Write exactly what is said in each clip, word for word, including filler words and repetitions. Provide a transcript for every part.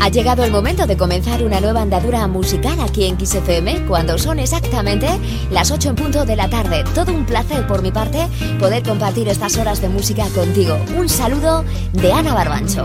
Ha llegado el momento de comenzar una nueva andadura musical aquí en Kiss F M cuando son exactamente las ocho en punto de la tarde. Todo un placer por mi parte poder compartir estas horas de música contigo. Un saludo de Ana Barbancho.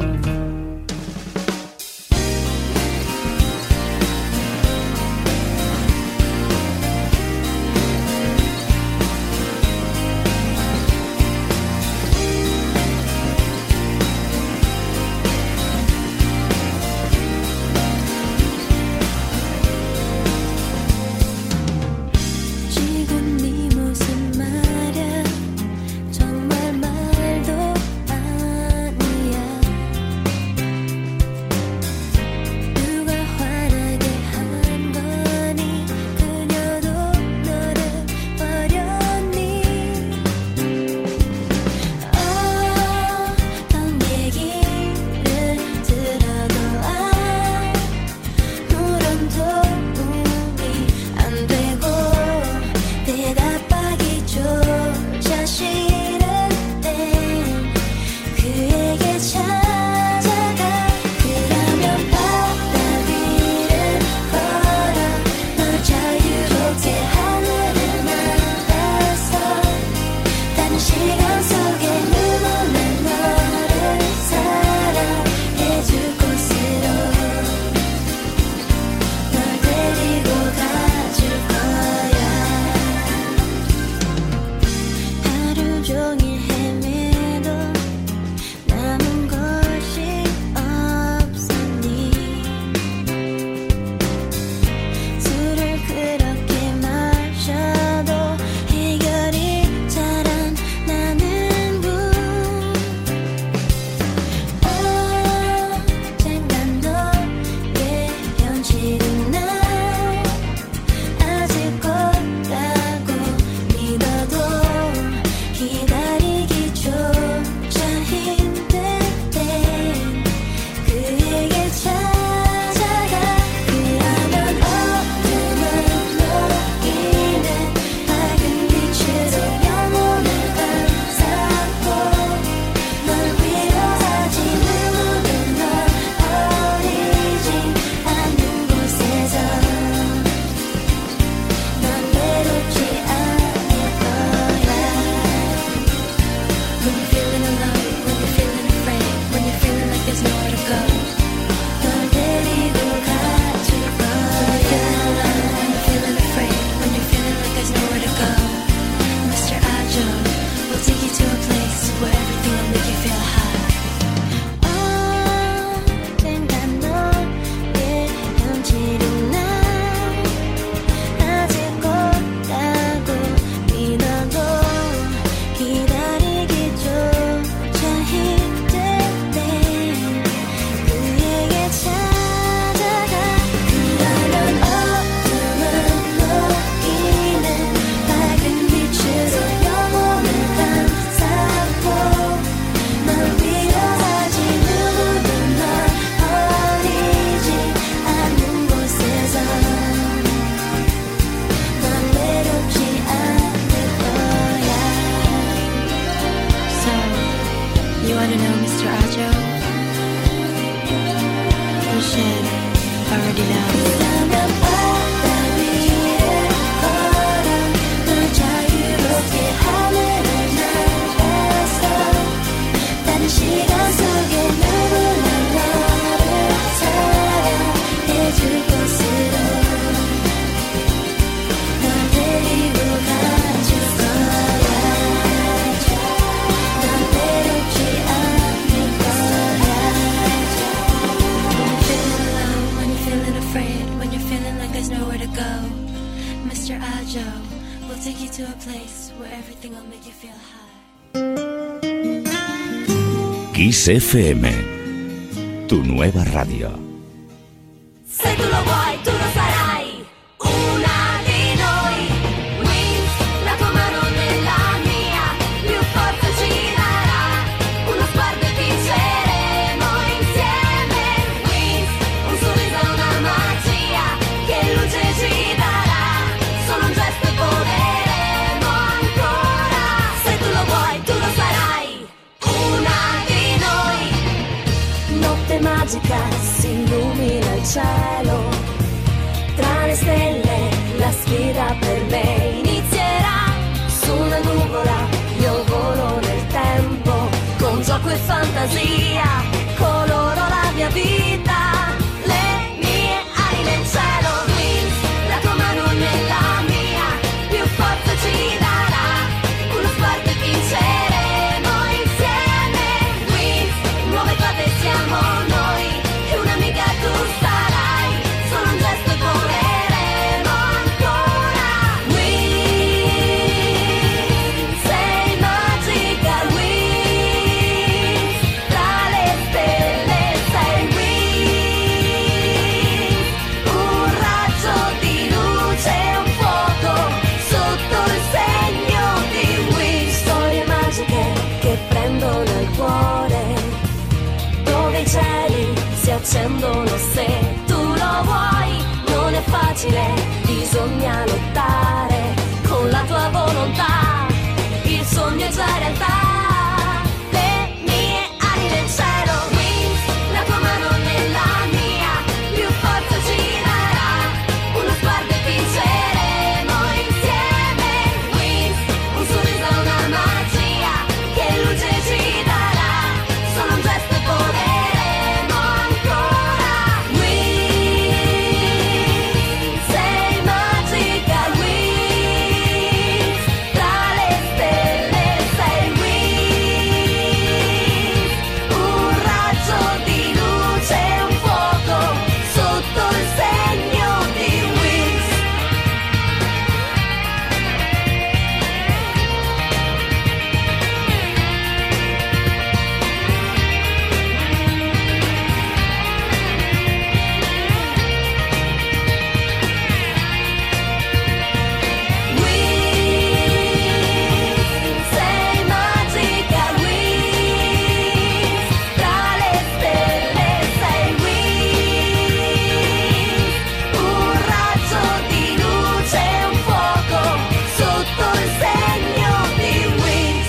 Kiss F M, tu nueva radio. Se tu lo vuoi, tu lo sarai una di noi. Wings, la tua mano nella mia, più forza ci darà. Uno sguardo e vinceremo insieme. Wings, un sorriso e una magia che luce ci darà. Solo un gesto e voleremo ancora. Se tu lo vuoi, tu lo sarai una di noi. Notte magica si illumina. cielo, tra le stelle la sfida per me inizierà. Su una nuvola io volo nel tempo, con gioco e fantasia coloro la mia vita, le mie ali nel cielo. Wings, la tua mano nella mia, più forza ci darà, uno sguardo e vinceremo insieme. Wings, nuove cose siamo noi, e un'amica tu sarai, solo un gesto e voleremo ancora. Wings, sei magica, Wings, tra le stelle sei Wings, un raggio di luce e un fuoco sotto il segno di Wings. Storie magiche che prendono il cuore, dove i cieli si accendono se tu lo vuoi. Non è facile, bisogna lottare con la tua volontà, il sogno è già realtà. Le mie ali nel cielo, Wings, la tua mano nella mia, più forza ci darà, uno sguardo e vinceremo insieme. Wings, un sorriso e una magia che luce ci darà, solo un gesto e voleremo ancora. Wings, sei magica, Wings, tra le stelle sei Wings, un raggio di luce e un fuoco sotto il segno di Wings. Wings, sei magica, Wings, tra le stelle sei Wings, un raggio di luce e un fuoco sotto il segno di Wings.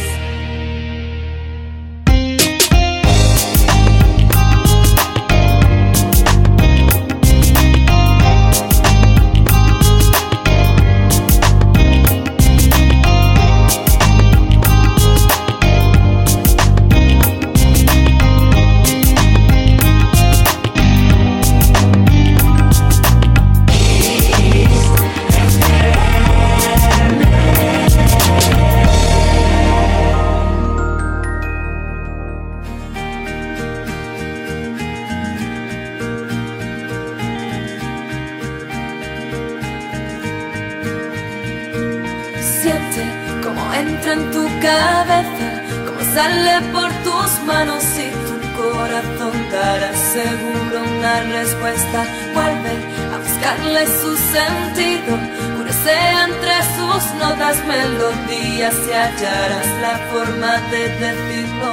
Siente cómo entra en tu cabeza, cómo sale por tus manos y tu corazón dará seguro una respuesta. Vuelve a buscarle su sentido, cursea entre sus notas melodías y hallarás la forma de decirlo.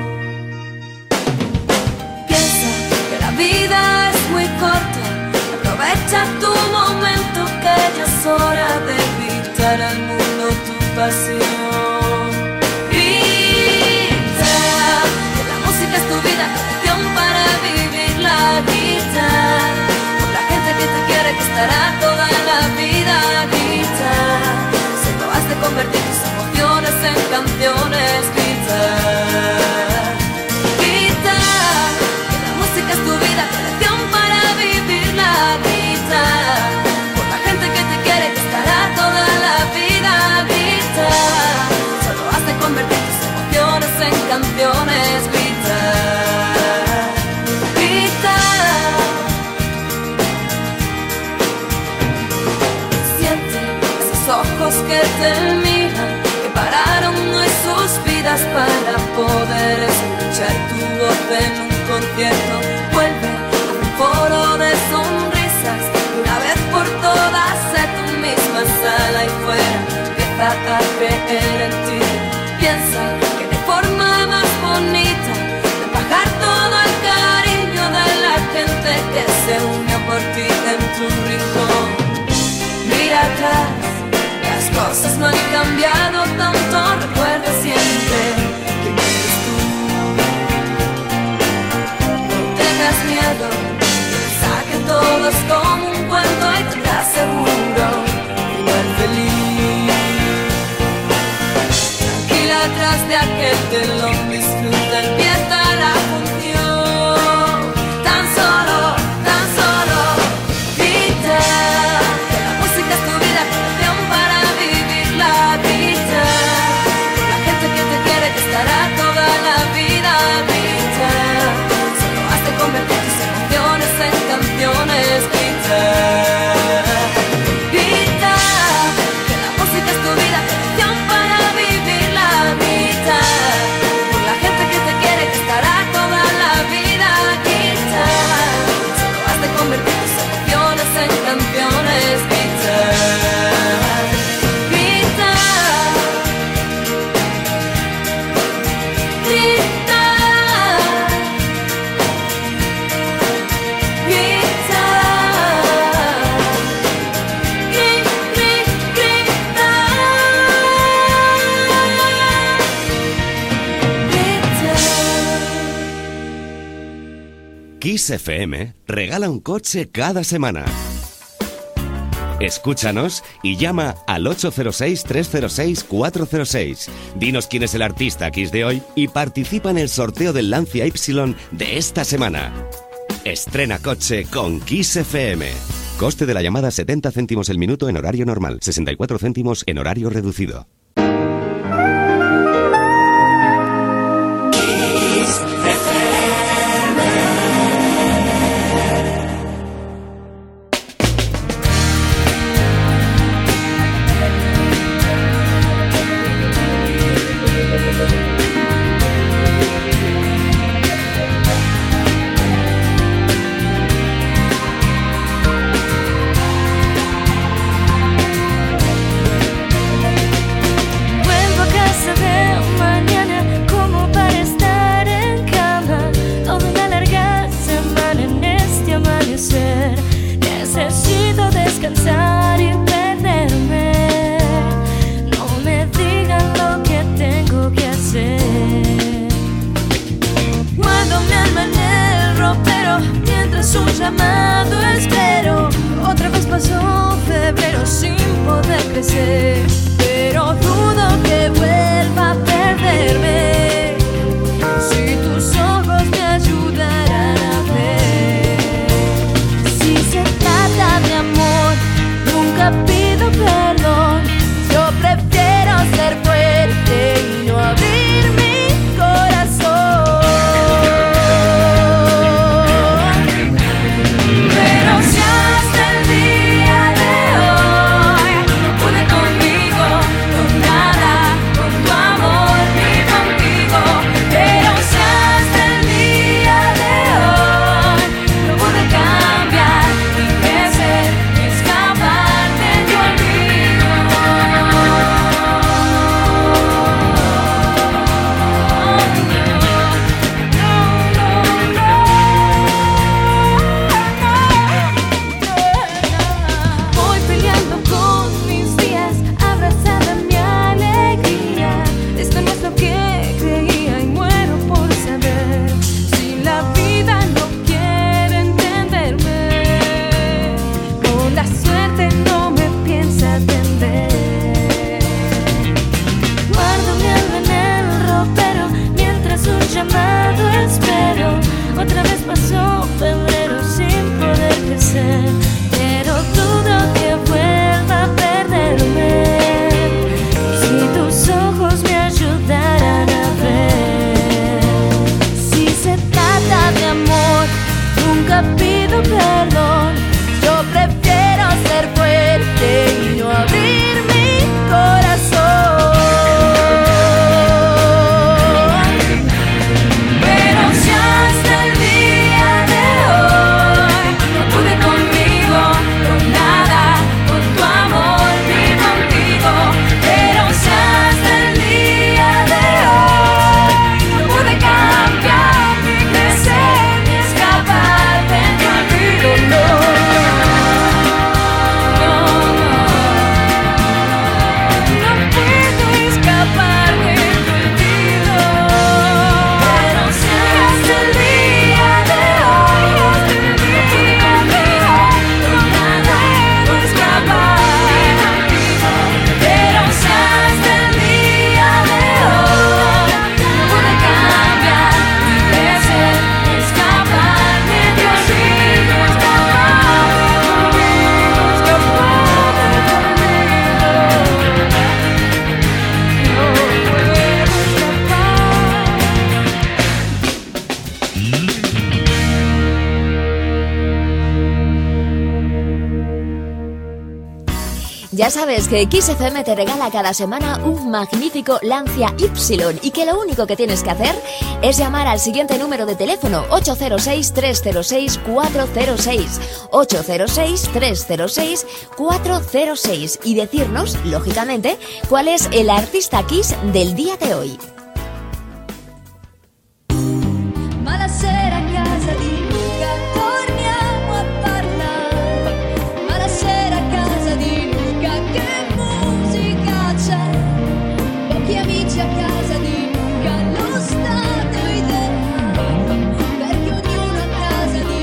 Piensa que la vida es muy corta, aprovecha tu momento que ya es hora de gritar al mundo tu pasión. Grita, que la música es tu vida, tu lección para vivirla. Grita, por la gente que te quiere, que estará toda la vida. Grita, solo has de convertir tus emociones en canciones. Grita, grita, que la música es tu vida, tu lección para vivirla. Grita, por la gente que te quiere, que estará toda la vida. Grita, solo has de convertir tus emociones en canciones. Grita, grita, siente esos ojos que te miran, que pararon hoy sus vidas para poder escuchar tu voz en un concierto. Vuelve a un foro de sonrisas, una vez por todas, sé tú misma, sal ahí fuera, empieza a creer en ti. Piensa que de forma más bonita de pagar todo el cariño de la gente que se unió por ti en tu rincón. Mira atrás, las cosas no han cambiado tanto, recuerda siempre quién eres tú. No tengas miedo, piensa que todo Kiss F M regala un coche cada semana. Escúchanos y llama al ocho cero seis, tres cero seis, cuatro cero seis. Dinos quién es el artista Kiss de hoy y participa en el sorteo del Lancia Y de esta semana. Estrena coche con Kiss F M. Coste de la llamada setenta céntimos el minuto en horario normal, sesenta y cuatro céntimos en horario reducido. Ya sabes que Kiss F M te regala cada semana un magnífico Lancia Y y que lo único que tienes que hacer es llamar al siguiente número de teléfono ocho cero seis, tres cero seis, cuatro cero seis ocho cero seis, tres cero seis, cuatro cero seis y decirnos, lógicamente, cuál es el artista Kiss del día de hoy. Buonasera a casa di Luca, torniamo a parlare. Buonasera a casa di Luca, che musica c'è? Pochi amici a casa di Luca, lo stato idea, perché ognuno a casa di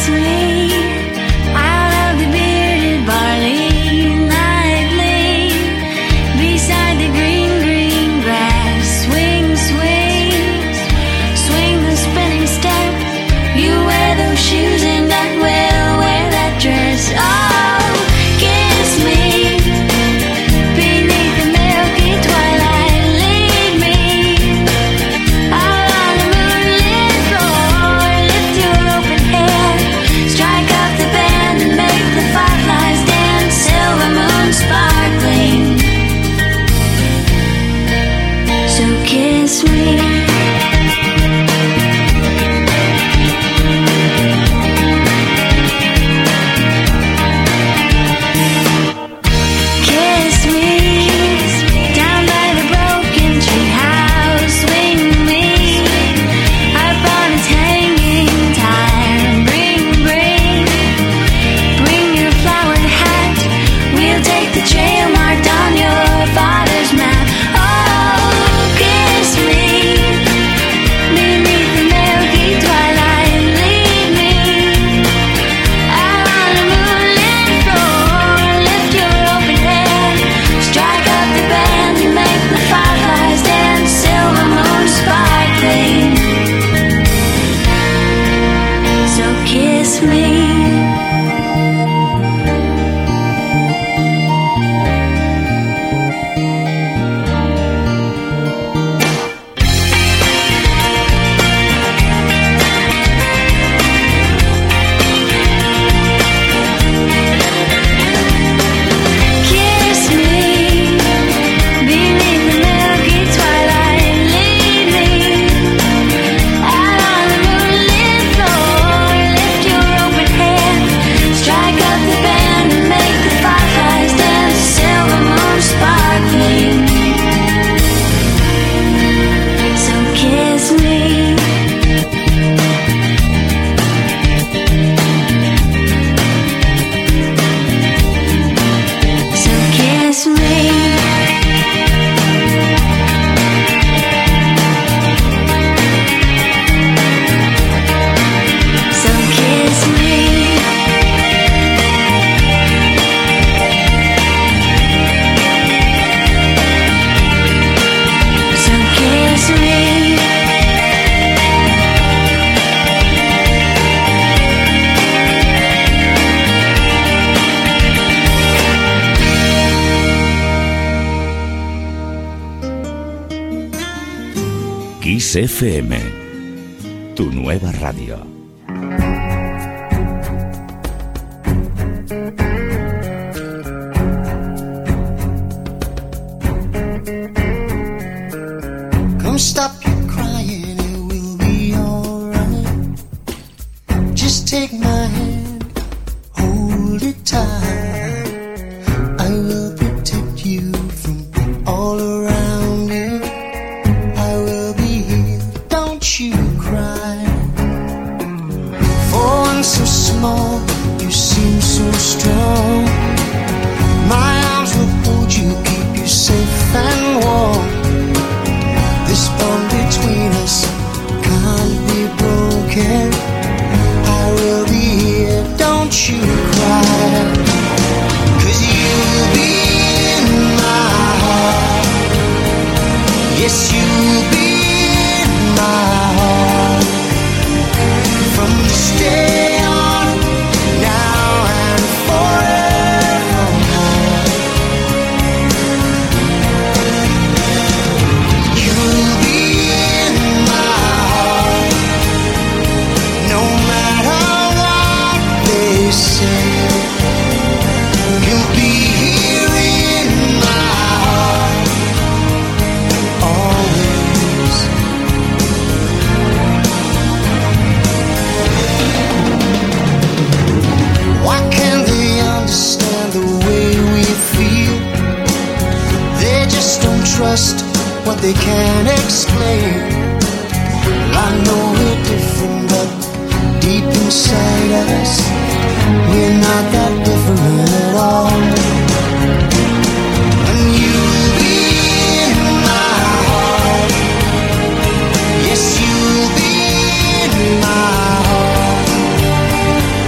Kiss F M, tu nueva radio. Come stop your crying, it will be alright. Just take my hand, hold it tight. I will protect you from all around you. I will be here, don't you cry. For one so small, you seem so strong. My arms will hold you, keep you safe and warm. This bond between us can't be broken. I will be here, don't you cry. 'Cause you'll be in my heart. Yes, you'll be in my heart. From this day on, now and forevermore. You'll be in my heart. No matter what they say. You'll be here in my heart. Always. Why can't they understand the way we feel? They just don't trust what they can't explain. Well, I know we're different, but deep inside us, we're not that different at all. And you'll be in my heart. Yes, you'll be in my heart.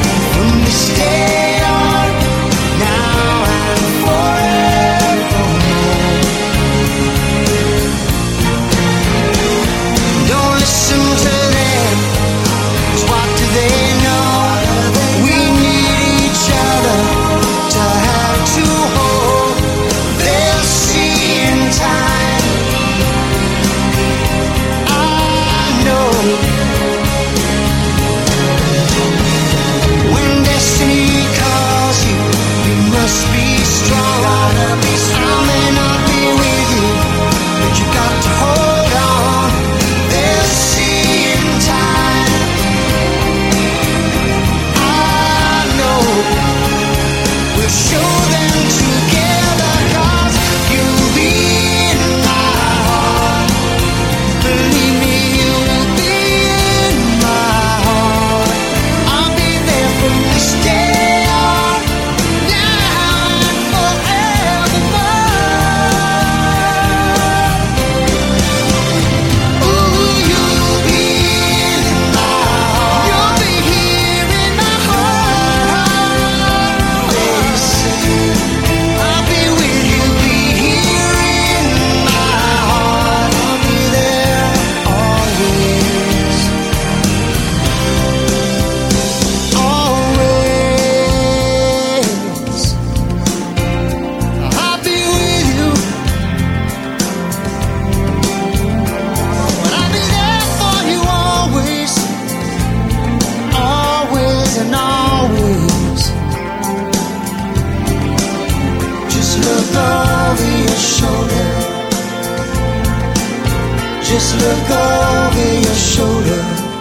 over your shoulder.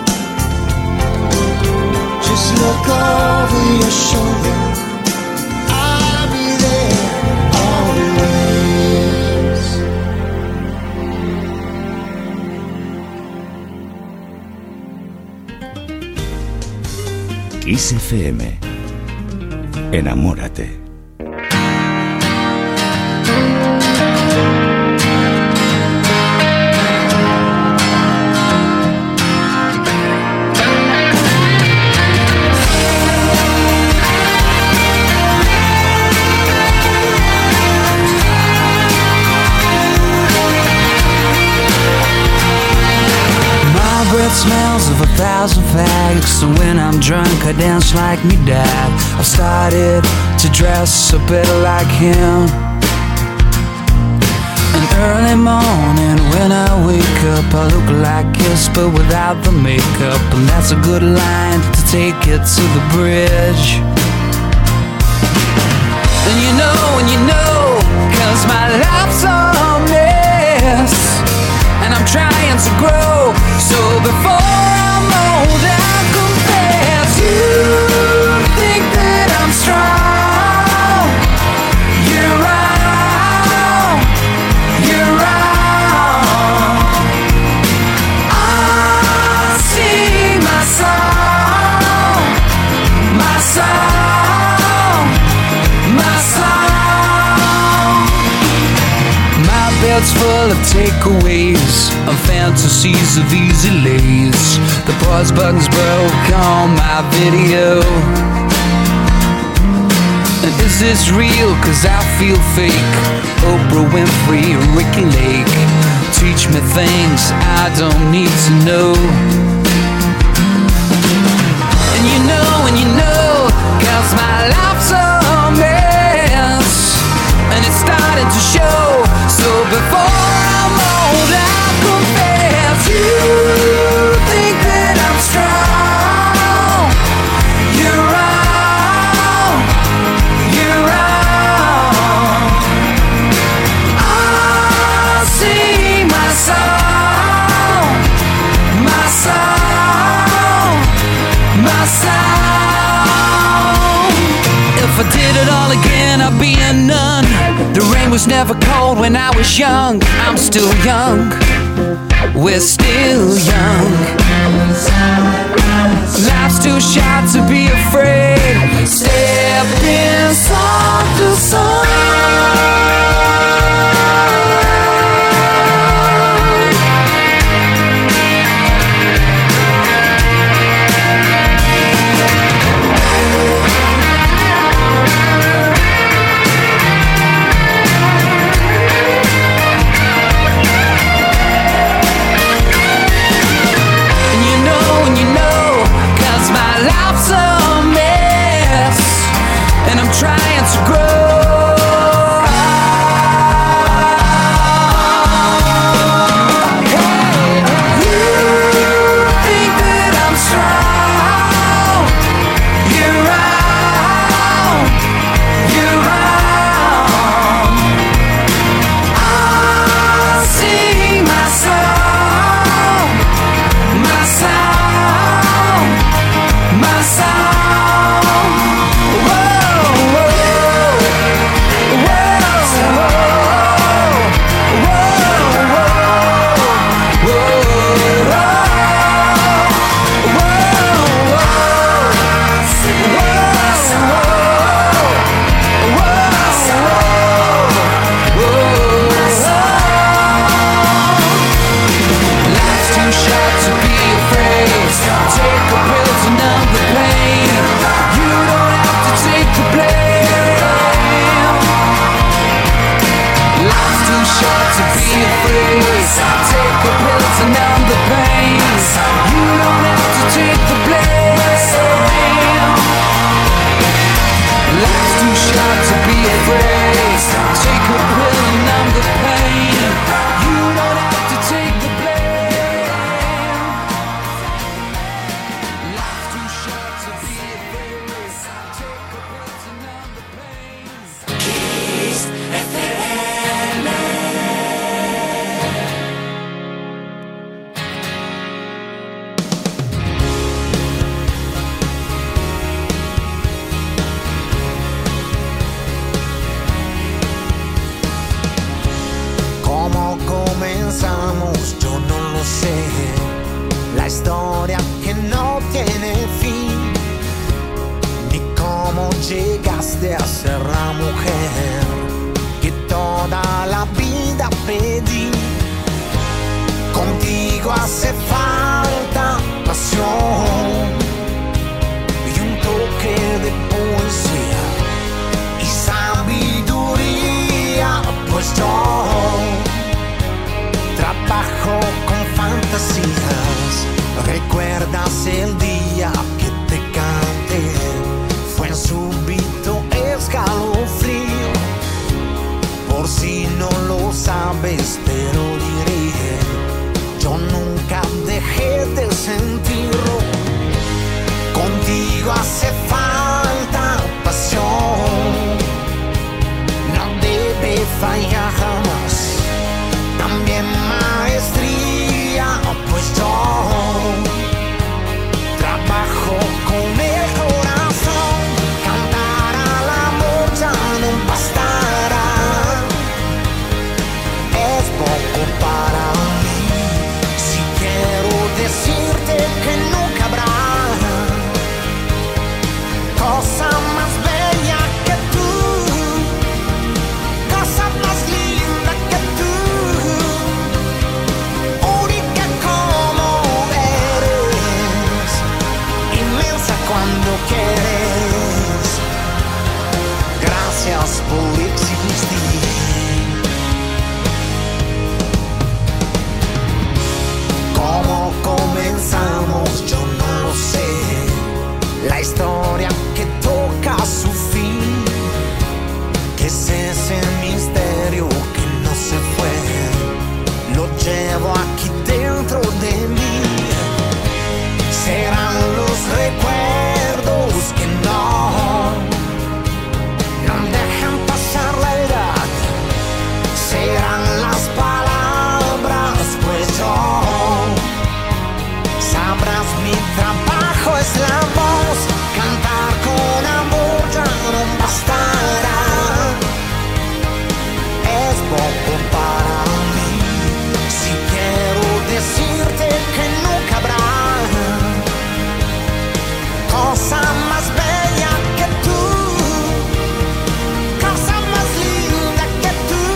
Just look over your shoulder. I'll be there always. Kiss F M. Enamórate. Smells of a thousand fags. So when I'm drunk I dance like me dad. I've started to dress a bit like him. An early morning when I wake up I look like Kiss but without the makeup. And that's a good line to take it to the bridge. And you know, and you know, cause my life's a mess and I'm trying to grow. So before I'm old I'll confess. You think that I'm strong. You're wrong. You're wrong. I sing my song. My song. My song. My bed's full of takeaways and fantasies of easy lays. The pause button's broke on my video. And is this real? Cause I feel fake. Oprah Winfrey, Ricky Lake. Teach me things I don't need to know. And you know, and you know, cause my life's a mess and it's starting to show. So before I'm old I'll confess. You think that I'm strong. You're wrong. You're wrong. I sing my song. My song. My song. If I did it all again I'd be a nun. The rain was never cold when I was young. I'm still young. We're still young. Life's too short to be afraid. Step inside the sun. Life's a mess and I'm trying to grow. no tiene fin, ni cómo llegaste a ser la mujer que toda la vida pedí. Contigo hace falta pasión y un toque de poesía y sabiduría, pues yo trabajo con fantasías. ¿Recuerdas el día que te canté? Fue súbito escalofrío. Por si no lo sabes, te lo diré. Yo nunca dejé de sentirlo. Contigo hace falta pasión, no debe fallar jamás. También maestría, pues yo trabajo con el corazón. Cantar al amor ya no bastará, es poco para mí. Si quiero decirte que nunca habrá cosa más bella que tú, cosa más linda que tú, única como eres, inmensa cuando quieres. Gracias por existir. ¿Cómo comenzamos? Yo no lo sé. La historia que toca su fin, que es ese misterio que no se fue, lo llevo aquí dentro de mí. Serán los recuerdos que no, no dejan pasar la edad. Serán las palabras, pues yo, sabrás mi trabajo es la voz. Cantar con amor ya no bastará, es poco para mí. Si quiero decirte que nunca habrá cosa más bella que tú, cosa más linda que tú,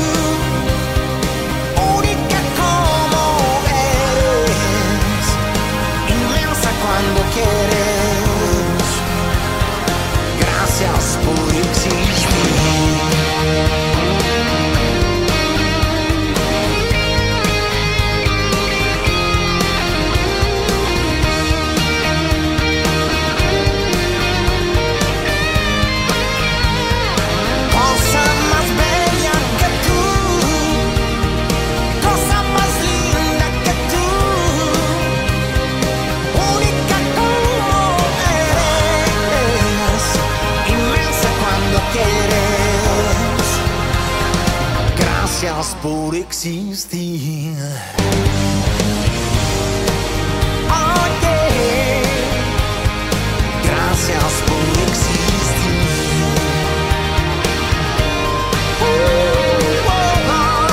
única como eres, inmensa cuando quieres. Gracias por existir. Cosa más bella que tú, cosa más linda que tú, única como eres, inmensa cuando quieres. Gracias por existir. Oh, yeah. Gracias por existir. Uh, oh, oh.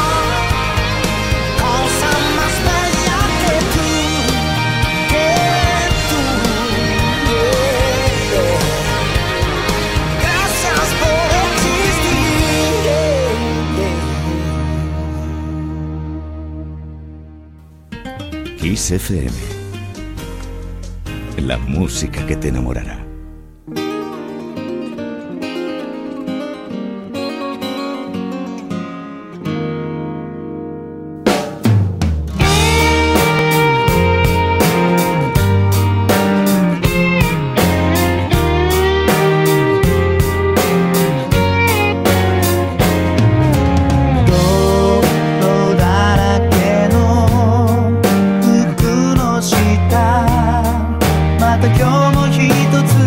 Cosa más bella que tú, que tú, yeah, yeah. Gracias por existir, yeah, yeah. Kiss F M, la música que te enamorará. 「また今日も一つ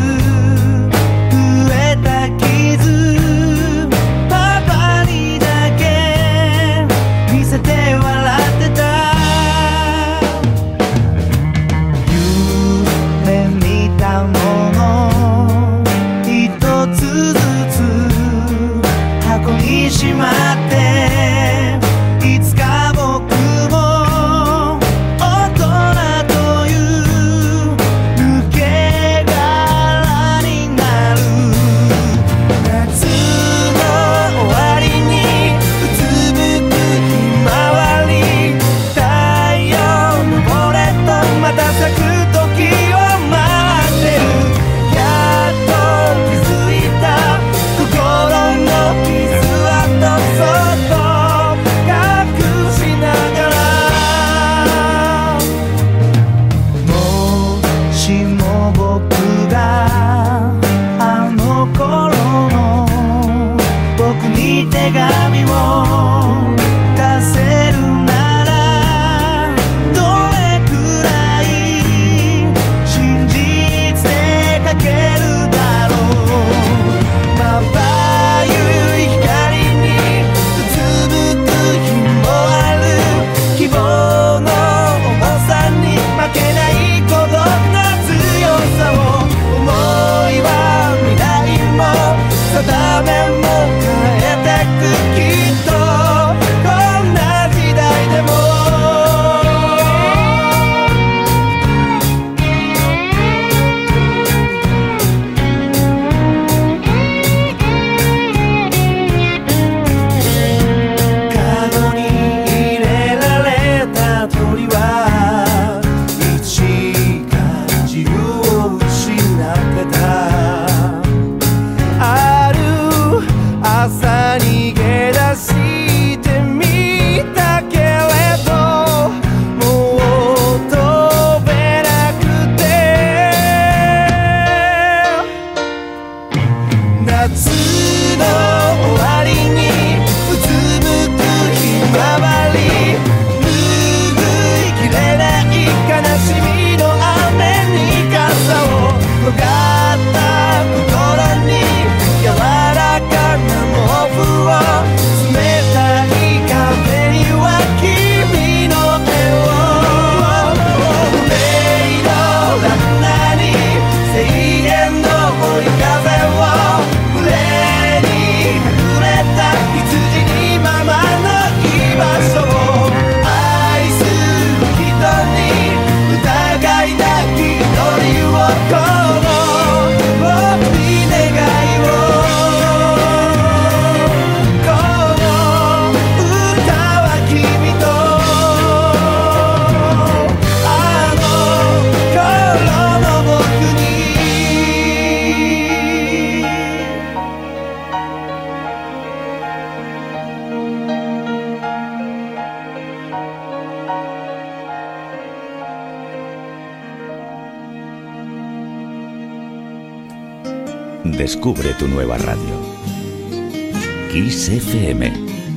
Descubre tu nueva radio. Kiss F M.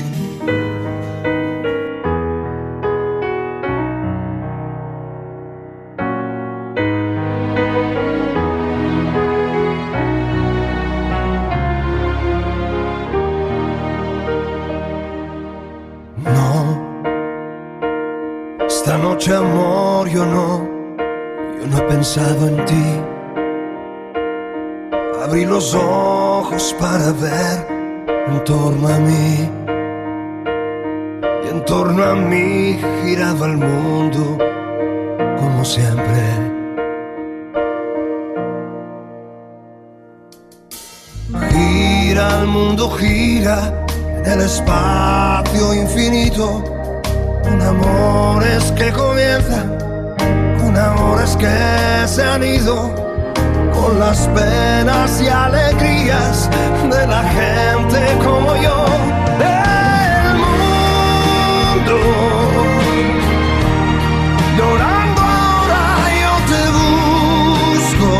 Esta noche, amor, yo no, yo no he pensado en ti. Abrí los ojos para ver en torno a mí, y en torno a mí giraba el mundo como siempre. Gira el mundo, gira en el espacio infinito, con amores que comienzan, con amores que se han ido, con las penas y alegrías de la gente como yo. El mundo llorando ahora, yo te busco,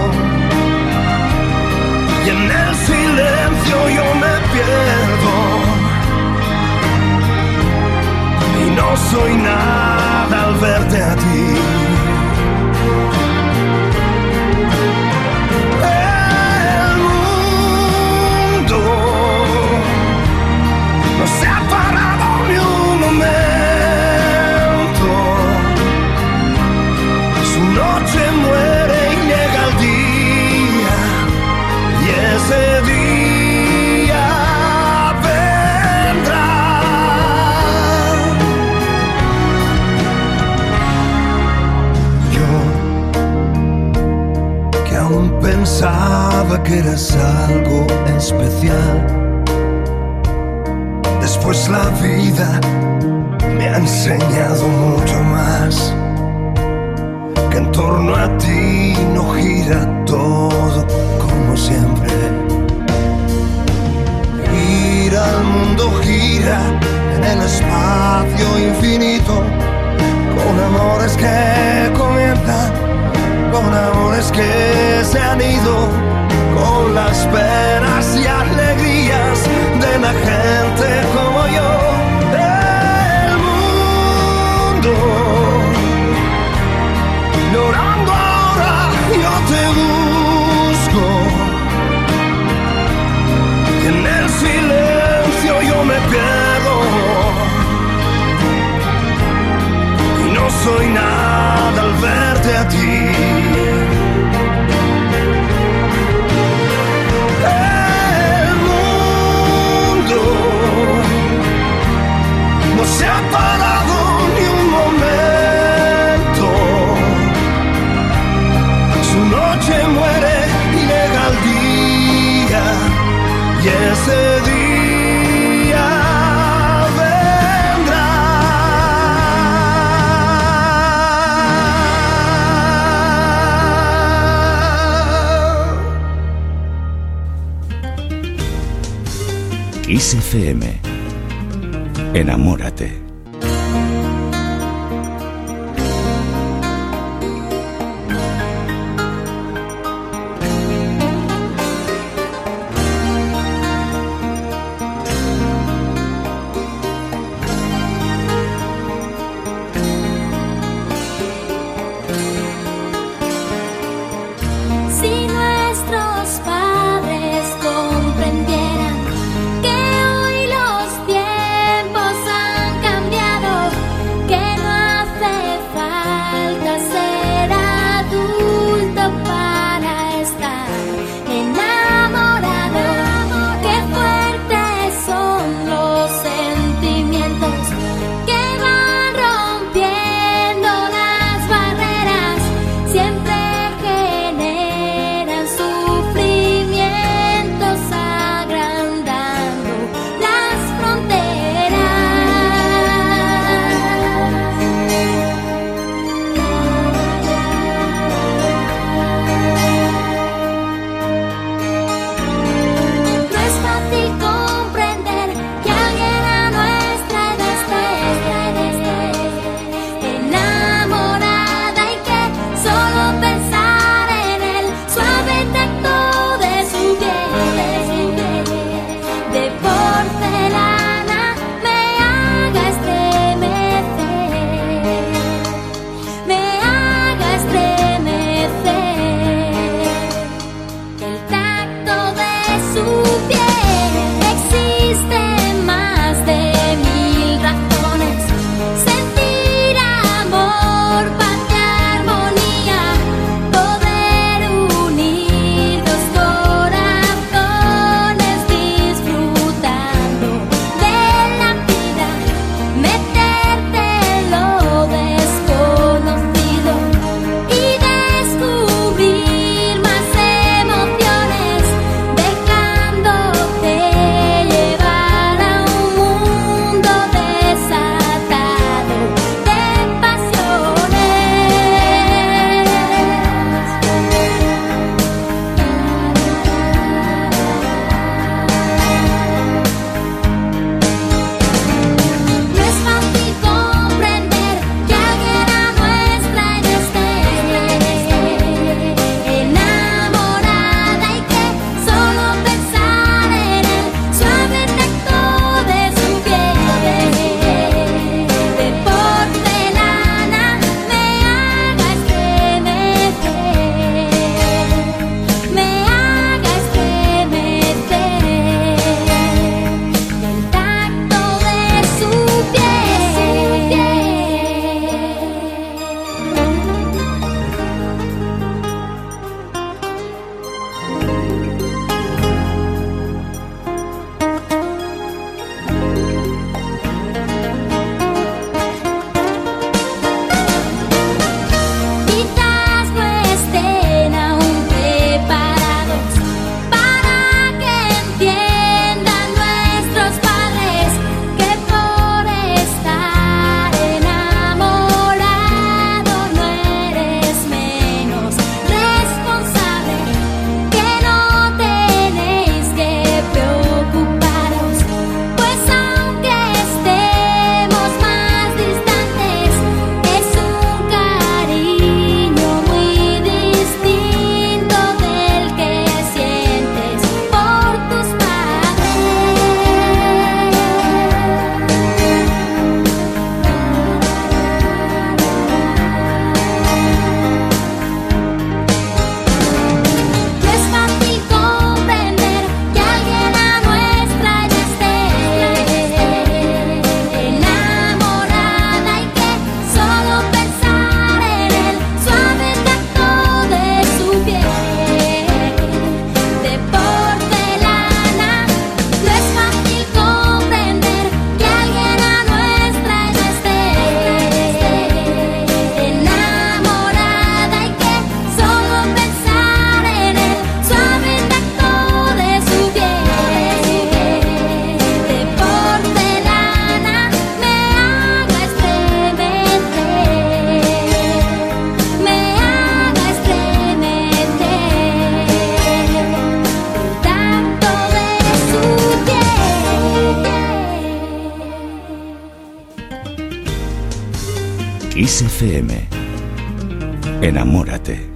y en el silencio yo me pierdo, y no soy nada al verte a ti. No se ha parado ni un momento. Su noche muere y llega el día, y ese día vendrá. Yo, que aún pensaba que eras algo especial, después la vida me ha enseñado mucho más, que en torno a ti no gira todo como siempre. Gira el mundo, gira en el espacio infinito, con amores que comienzan, con amores que se han ido, con las penas y alegrías de la gente como yo. El mundo llorando ahora, yo te busco, y en el silencio yo me pierdo, y no soy nada al verte a ti. No se ha parado ni un momento. Su noche muere y llega el día, y ese día vendrá. Kiss F M. Enamórate. Si nuestros padres comprendieran que hoy los tiempos han cambiado, Kiss F M. Enamórate.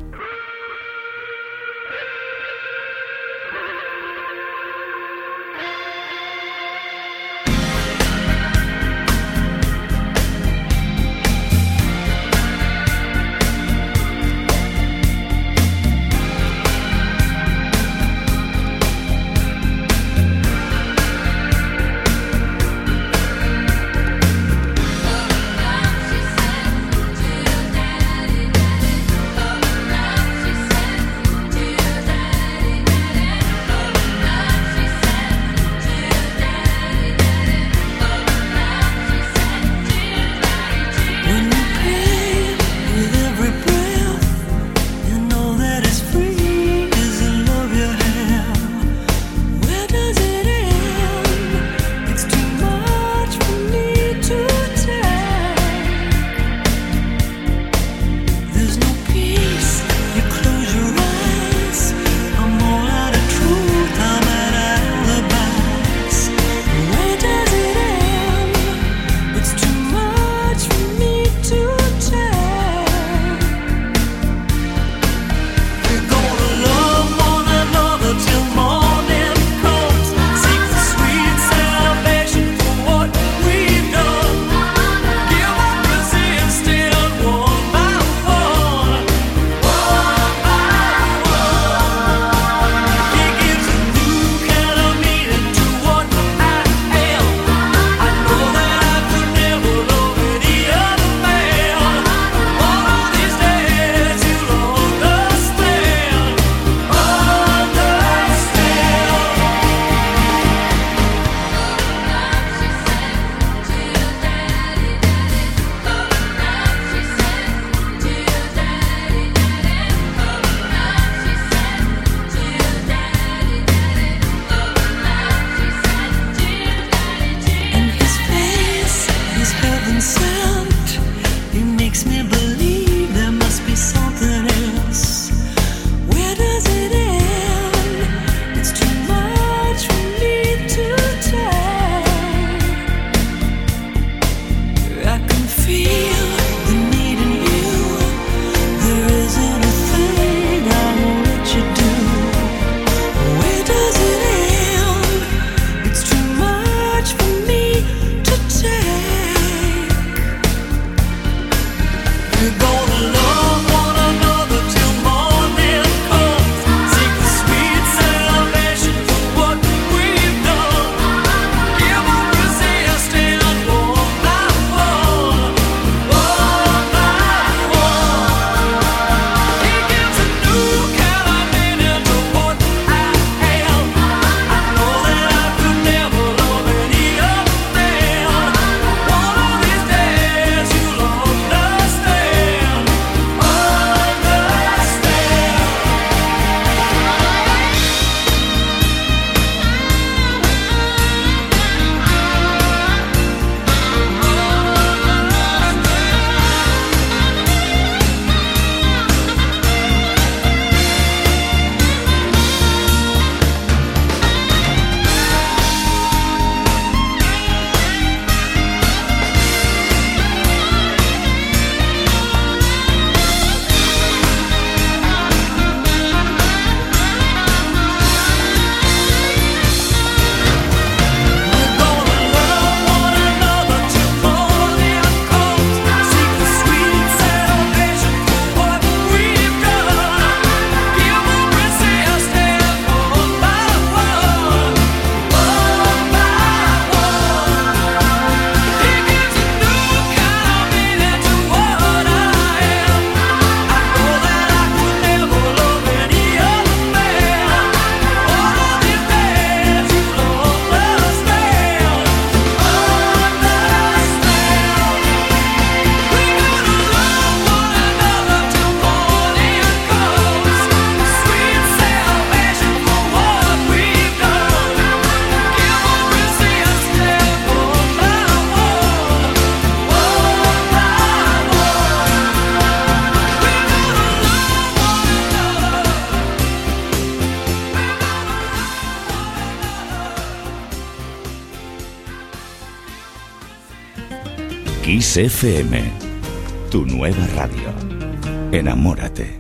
Kiss F M. Tu nueva radio. Enamórate.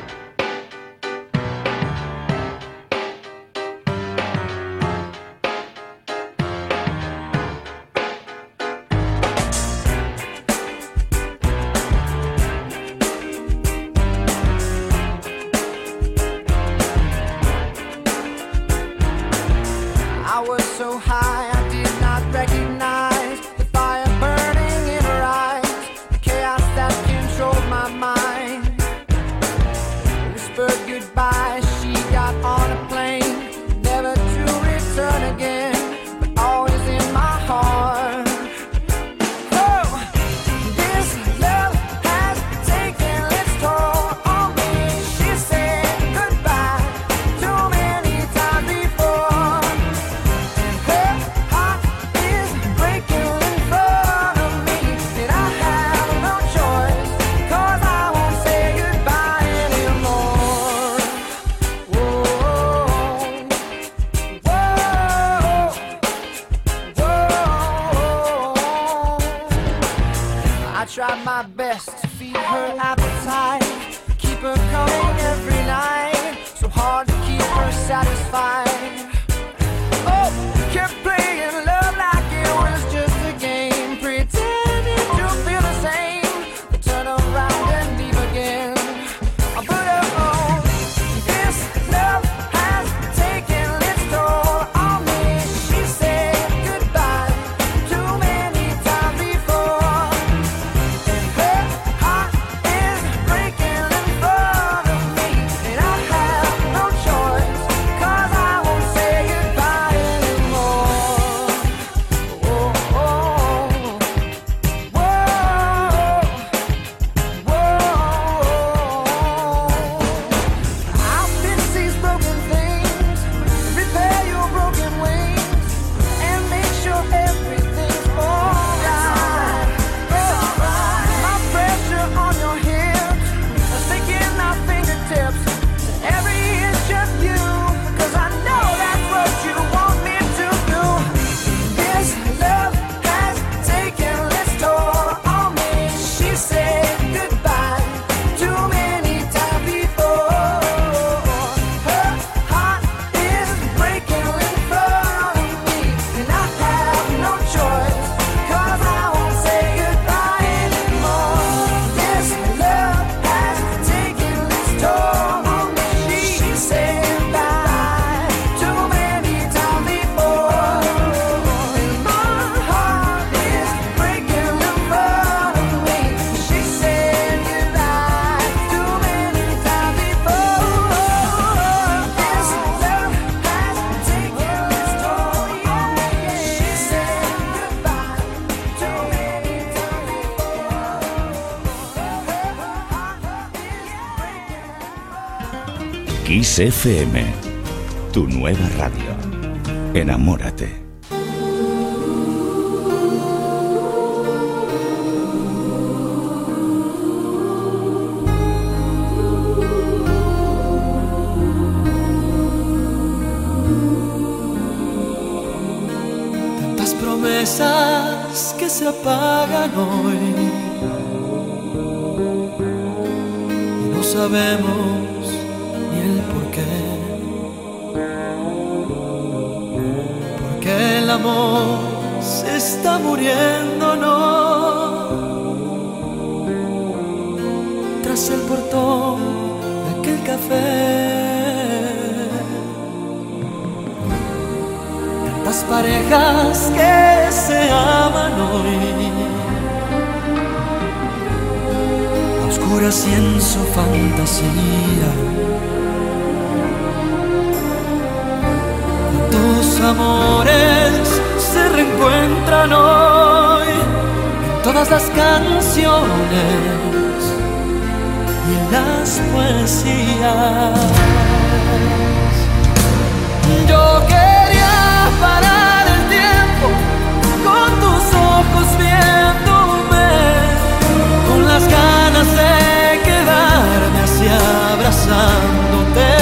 Kiss F M, tu nueva radio. Enamórate. Tantas promesas que se apagan hoy y no sabemos el por qué, porque el amor se está muriendo, no, tras el portón de aquel café. Tantas parejas que se aman hoy, a oscuras y en su fantasía. Tus amores se reencuentran hoy en todas las canciones y en las poesías. Yo quería parar el tiempo con tus ojos viéndome, con las ganas de quedarme así abrazándote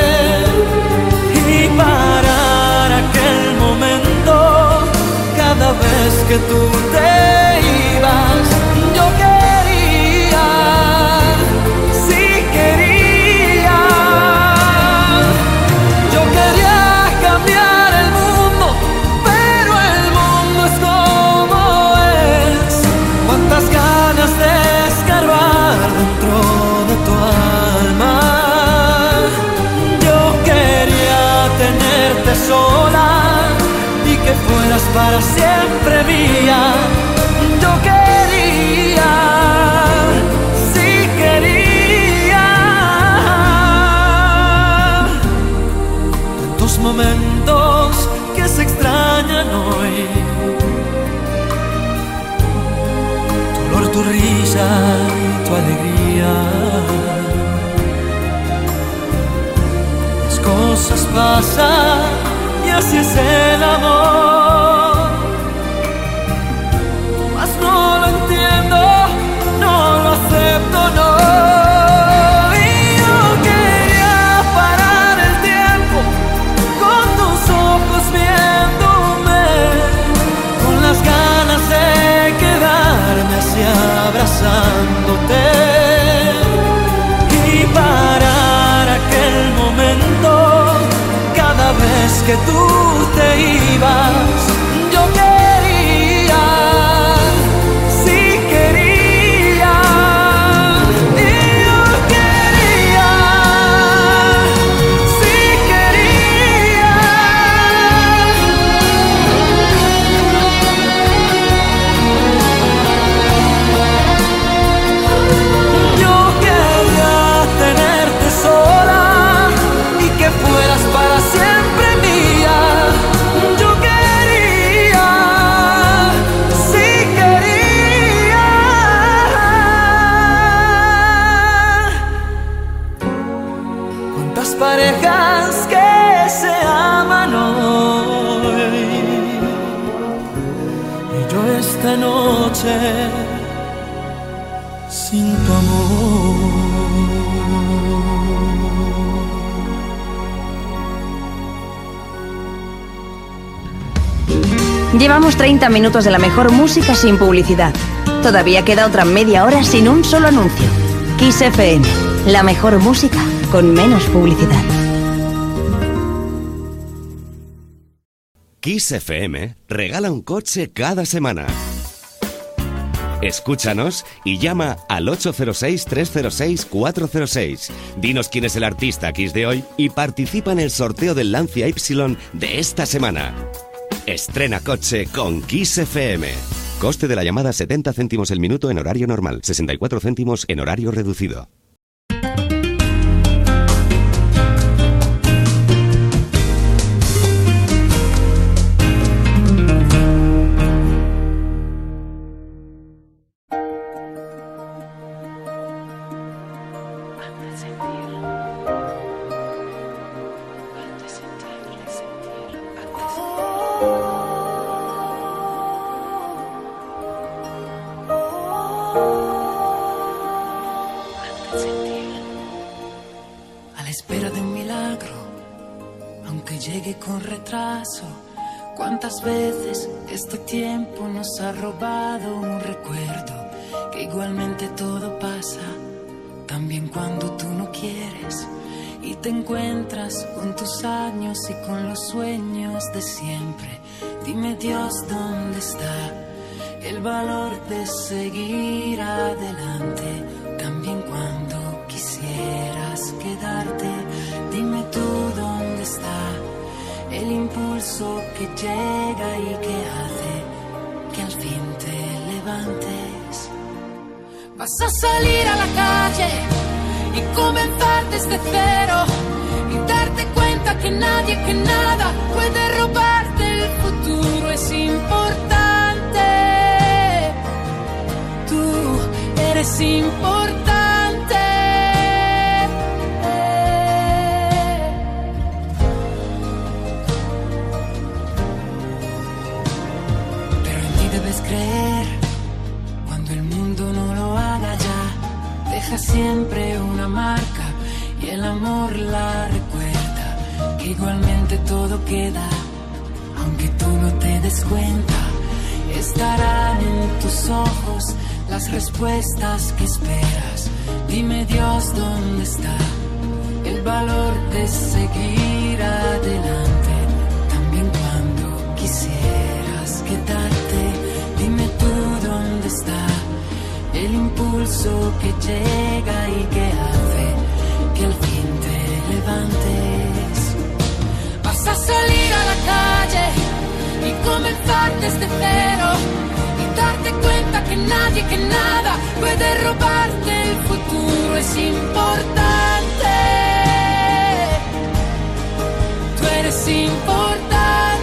y parar aquel momento cada vez que tú te ibas. Yo quería tenerte sola y que fueras para siempre mía. Yo quería, sí quería. Tantos momentos que se extrañan hoy. Tu olor, tu risa y tu alegría. Las cosas pasan y así es el amor. Mas no lo entiendo, no lo acepto, no. Y yo quería parar el tiempo con tus ojos viéndome, con las ganas de quedarme así abrazándote y parar aquel momento cada vez que tú te ibas. Yo quería, sí quería, y yo quería, sí quería. Yo quería tenerte sola y que fueras para siempre mía. Yo quería, sí quería. ¿Cuántas parejas que se aman hoy? Y yo esta noche sin tu amor. Llevamos treinta minutos de la mejor música sin publicidad. Todavía queda otra media hora sin un solo anuncio. Kiss F M, la mejor música con menos publicidad. Kiss F M regala un coche cada semana. Escúchanos y llama al ocho cero seis, tres cero seis, cuatro cero seis. Dinos quién es el artista Kiss de hoy y participa en el sorteo del Lancia Y de esta semana. Estrena coche con Kiss F M. Coste de la llamada setenta céntimos el minuto en horario normal, sesenta y cuatro céntimos en horario reducido. A la espera de un milagro, aunque llegue con retraso. Cuántas veces este tiempo nos ha robado un recuerdo, que igualmente todo pasa, también cuando tú no quieres y te encuentras con tus años y con los sueños de siempre. Dime, Dios, ¿dónde está el valor de seguir adelante? También cuando quisieras quedarte, dime tú dónde está el impulso que llega y que hace que al fin te levantes. Vas a salir a la calle y comenzar desde cero y darte cuenta que nadie, que nada puede robarte el futuro. Es importante, tú eres importante. Pero en ti debes creer cuando el mundo no lo haga ya. Deja siempre una marca y el amor la recuerda, que igualmente todo queda, aunque tú no te des cuenta. Estarán en tus ojos las respuestas que esperas. Dime, Dios, ¿dónde está el valor de seguir adelante? También cuando quisieras quedarte, dime tú dónde está el impulso que llega y que hace que al fin te levantes. Vas a salir desde cero y darte cuenta que nadie, que nada puede robarte el futuro. Es importante, tú eres importante.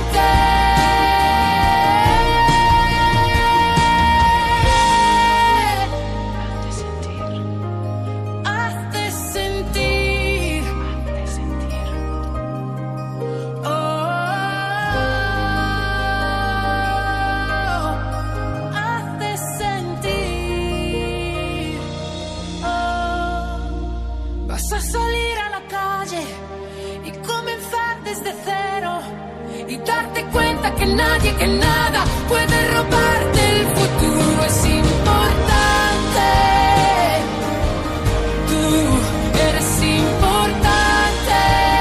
Que nadie, que nada puede robarte el futuro. Es importante, tú eres importante.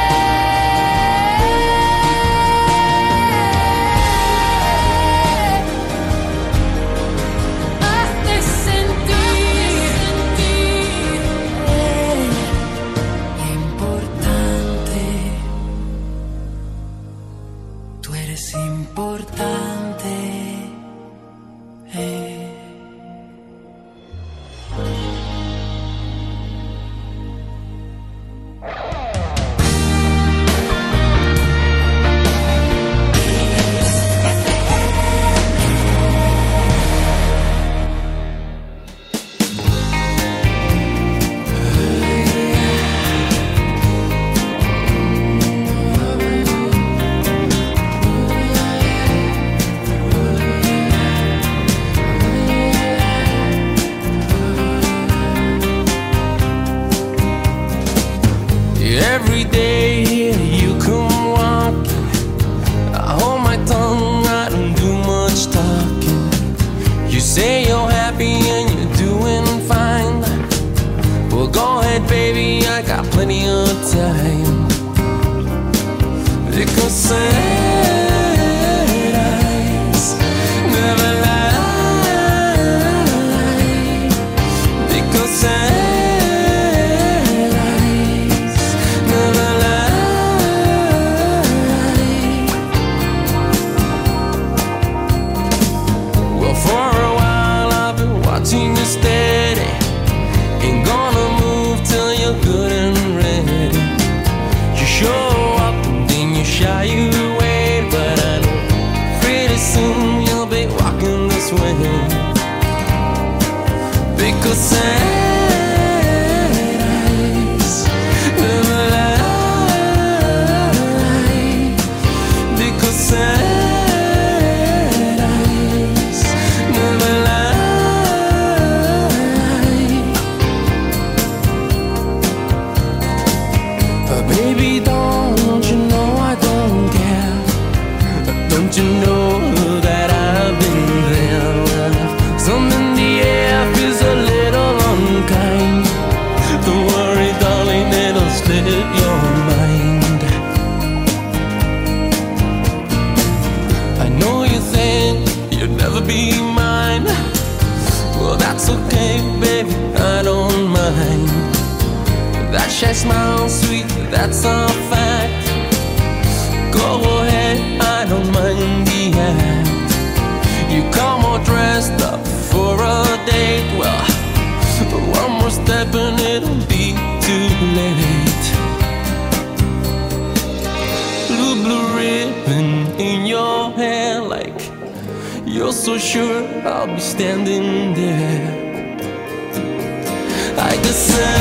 Hazte sentir, sentir importante. Tú eres importante. Eh. Every day you come walking, I hold my tongue, I don't do much talking. You say you're happy and you're doing fine. Well, go ahead, baby, I got plenty of time. Because sad eyes never lie. Because sad steady, ain't gonna move till you're good and ready. You show up and then you shy away, but I know pretty soon you'll be walking this way. Because sad eyes never lie. Because sad you know that I've been there. Some in the air feels a little unkind. Don't worry, darling, it'll slip your mind. I know you think you'll never be mine. Well, that's okay, baby, I don't mind. That shy smile, sweet, that's a fact. Go ahead, I don't mind the act. You come all dressed up for a date. Well, one more step and it'll be too late. Blue, blue ribbon in your hair, like you're so sure I'll be standing there. I could say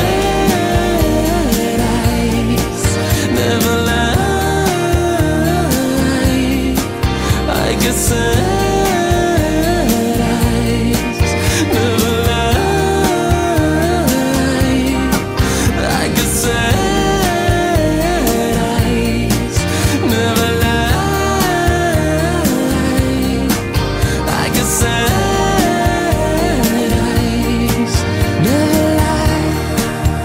eyes never lie. I guess sad eyes never lie. I guess sad eyes never lie. I guess sad eyes never lie.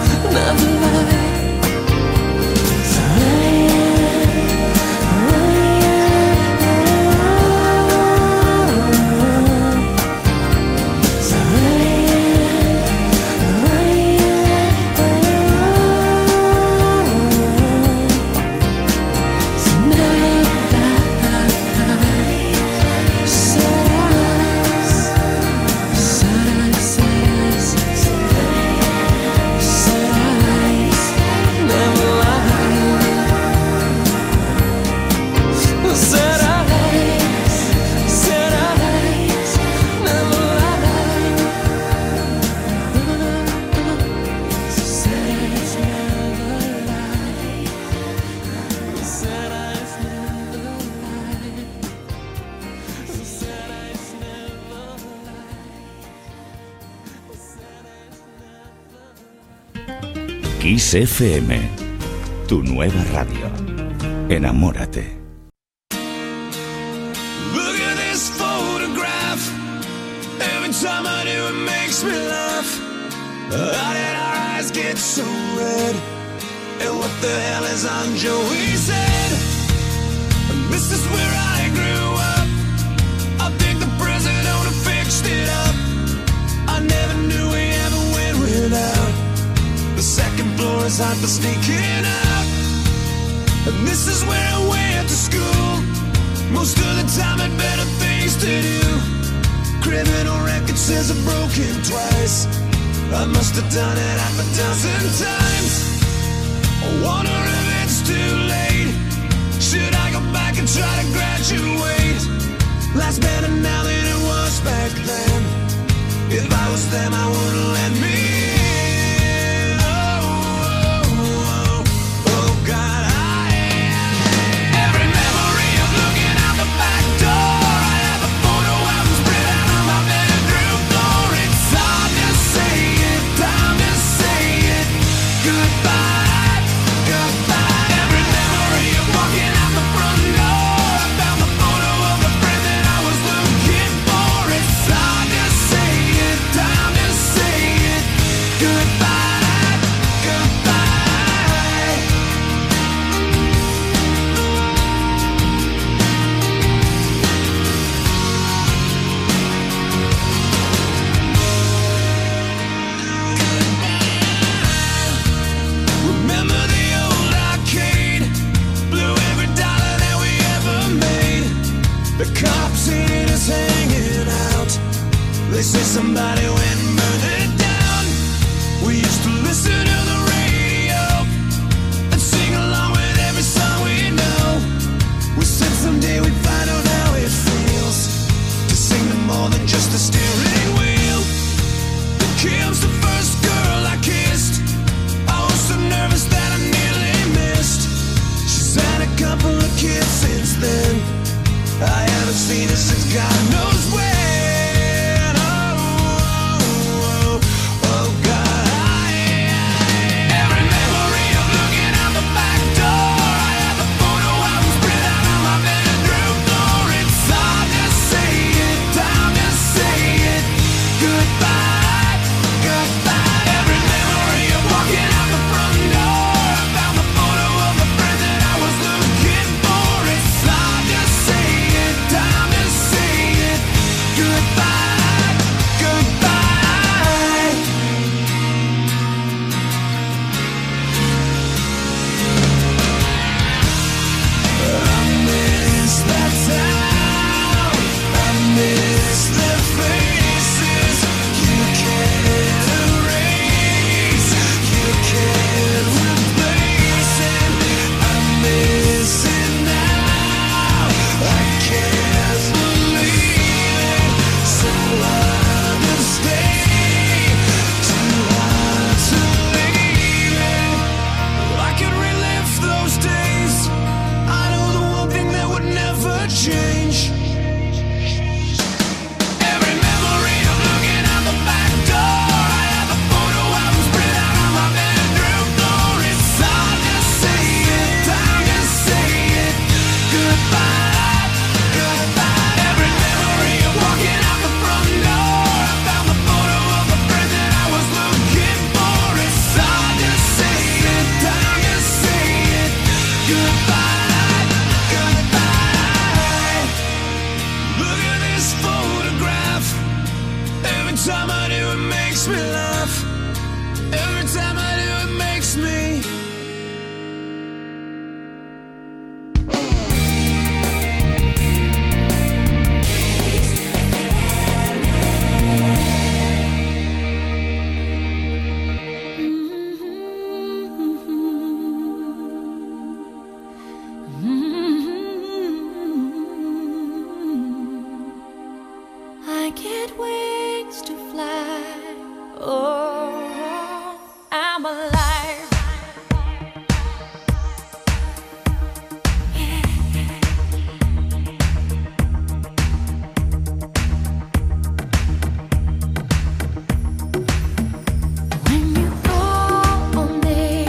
Kiss F M, tu nueva radio. Enamórate. Look at this photograph. Every time I do it makes me laugh. How did our eyes get so red? And what the hell is on Joey's head? This is where I grew up. I think the president fixed it up. I never knew we ever went without. The second floor is hot for sneaking out. And this is where I went to school. Most of the time had better things to do. Criminal record says I've broken twice. I must have done it half a dozen times. I wonder if it's too late. Should I go back and try to graduate? Life's better now than it was back then. If I was them, I wouldn't let me in. Oh, oh, oh, oh God, I every memory of looking out the back door. I have a photo album spread out on my bedroom floor. It's hard to say it, time to say it. Goodbye, goodbye. Every memory of walking out the front door. I found the photo of the friend that I was looking for. It's hard to say it, time to say it. Goodbye, goodbye. Remember the old arcade? Blew every dollar that we ever made. The cops seen us hanging out. They say somebody went and burned it down. We used to listen to the radio and sing along with every song we know. We said someday we'd find out how it feels to sing to more than just a steering wheel. Then Kim's the first girl I kissed. I was so nervous that I nearly missed. She's had a couple of kids since then. I haven't seen her since God knows when. Oh, oh, oh, oh God, I every memory of looking out the back door. I have a photo album spread out on my bedroom floor. It's hard to say it, time to say it. Goodbye, goodbye. Every memory of walking out the front door. I found the photo of the friend that I was looking for. It's hard to say it, time to say it. Goodbye, goodbye. I miss that town. I miss the faces. You can't erase. You can't replace it. I miss it now. I can't believe it. So hard to stay. Too hard to leave it. I could relive those days. I know the one thing that would never change. Every memory of looking out the back door. I have a photo album spread out on my bedroom floor. It's hard to say it, time to say it. Goodbye, goodbye. Every memory of walking out the front door. I found the photo of the friend that I was looking for. It's hard to say it, time to say it. Goodbye, goodbye. Look at this photograph. Every time I do it makes me laugh. Every time I do it makes me I get wings to fly. Oh, I'm alive. When you call on me,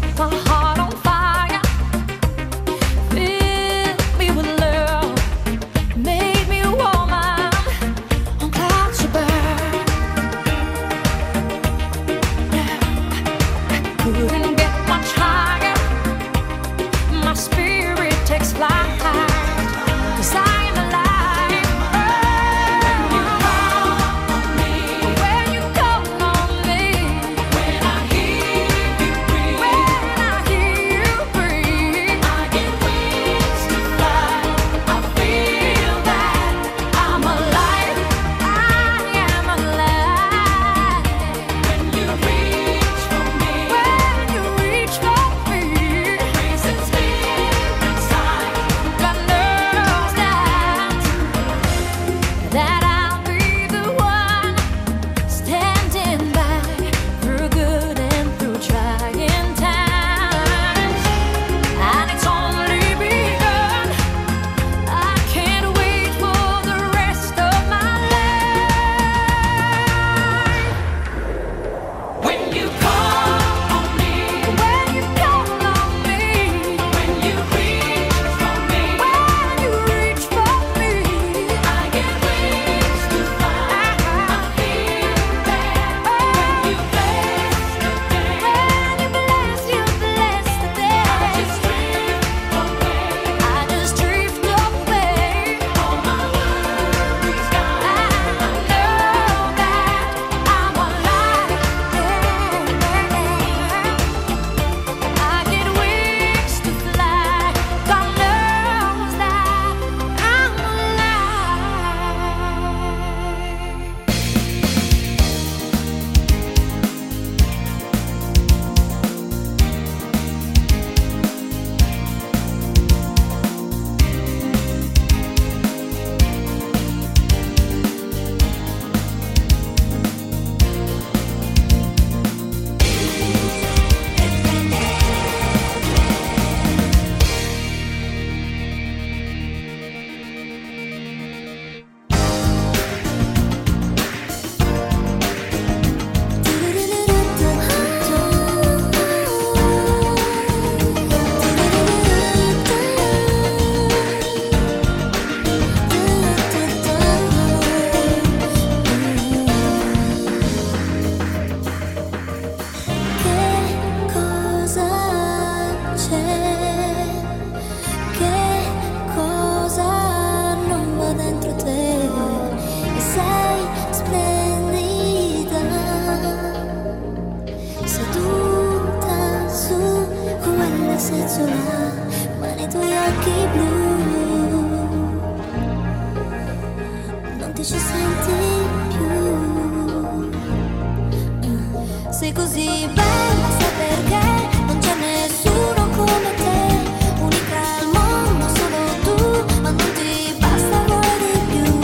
Sei così bella, sai perché non c'è nessuno come te, unica al mondo solo tu, ma non ti basta, vuoi di più.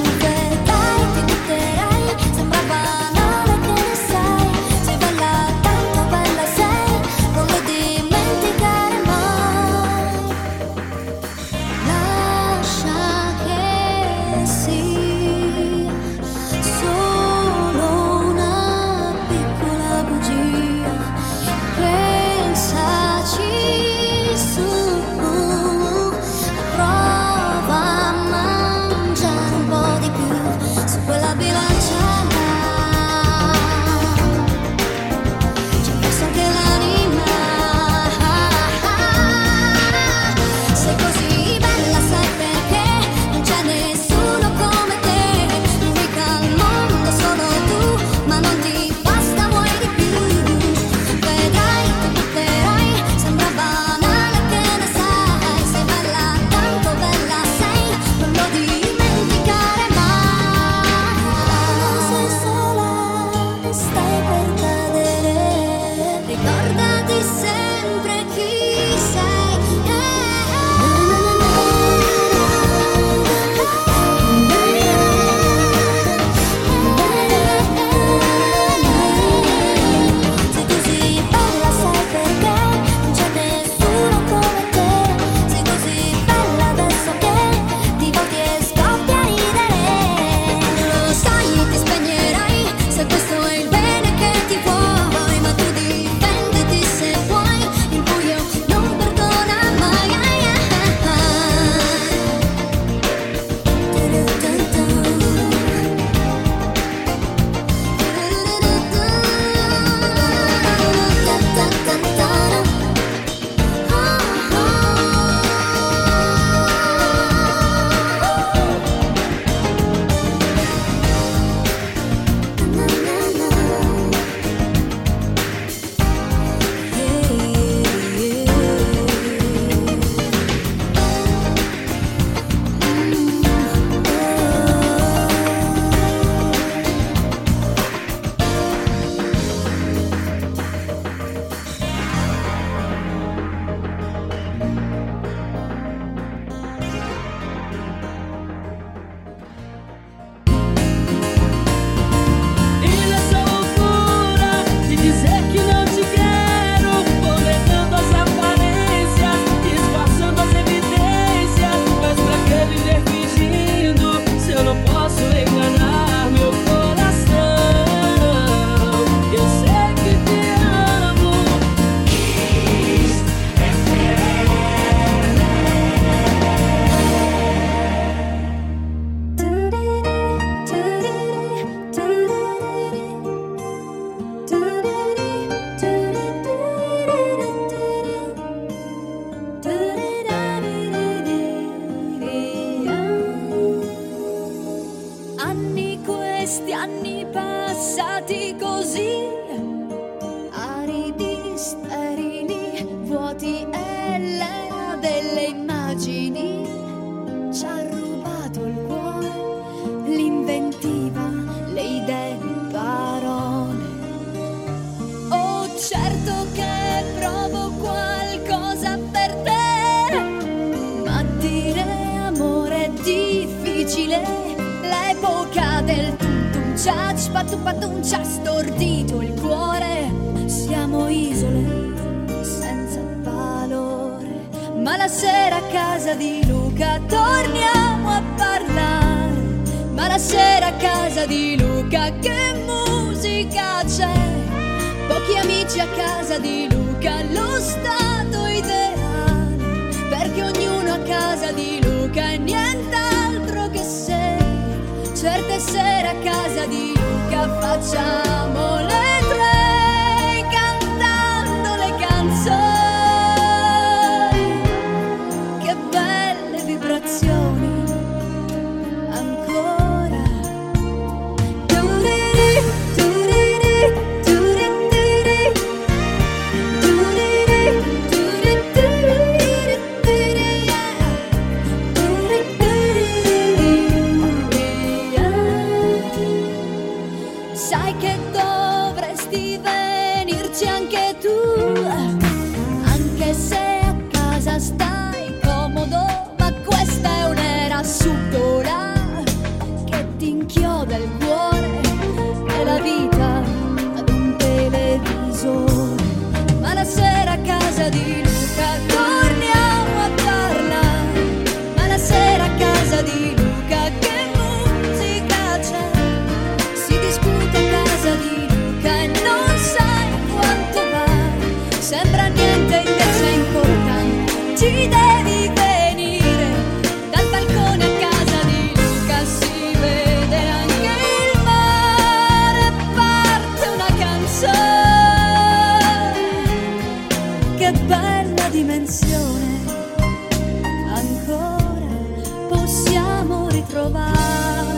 Vedrai, ti butterai, sembra banale che ne sai, sei bella, tanto bella sei, non lo dimenticare mai. Lascia che sia solo una piccola bugia cià, spattu patun, ci ha stordito il cuore. Siamo isole senza valore, ma la sera a casa di Luca torniamo a parlare. Ma la sera a casa di Luca che musica c'è? Pochi amici a casa di Luca, lo stato ideale, perché ognuno a casa di Luca è nient'altro che sei. Certe sere a casa di Luca facciamo le tre cantando le canzoni. Che belle vibrazioni ancora. Sai che dovresti venirci anche tu, anche se a casa stai comodo, ma questa è un'era subdola che ti inchioda il cuore e la vita ad un televisore. Ma la sera a casa di Luca torniamo a parlare. Ma la sera a casa di Luca che musica c'è? Si discute a casa di Luca e non sai quanto vale. Sembra niente invece è importante. Ci devi venire. Dal balcone a casa di Luca si vede anche il mare. Parte una canzone. Che bella dimensione ancora possiamo ritrovare.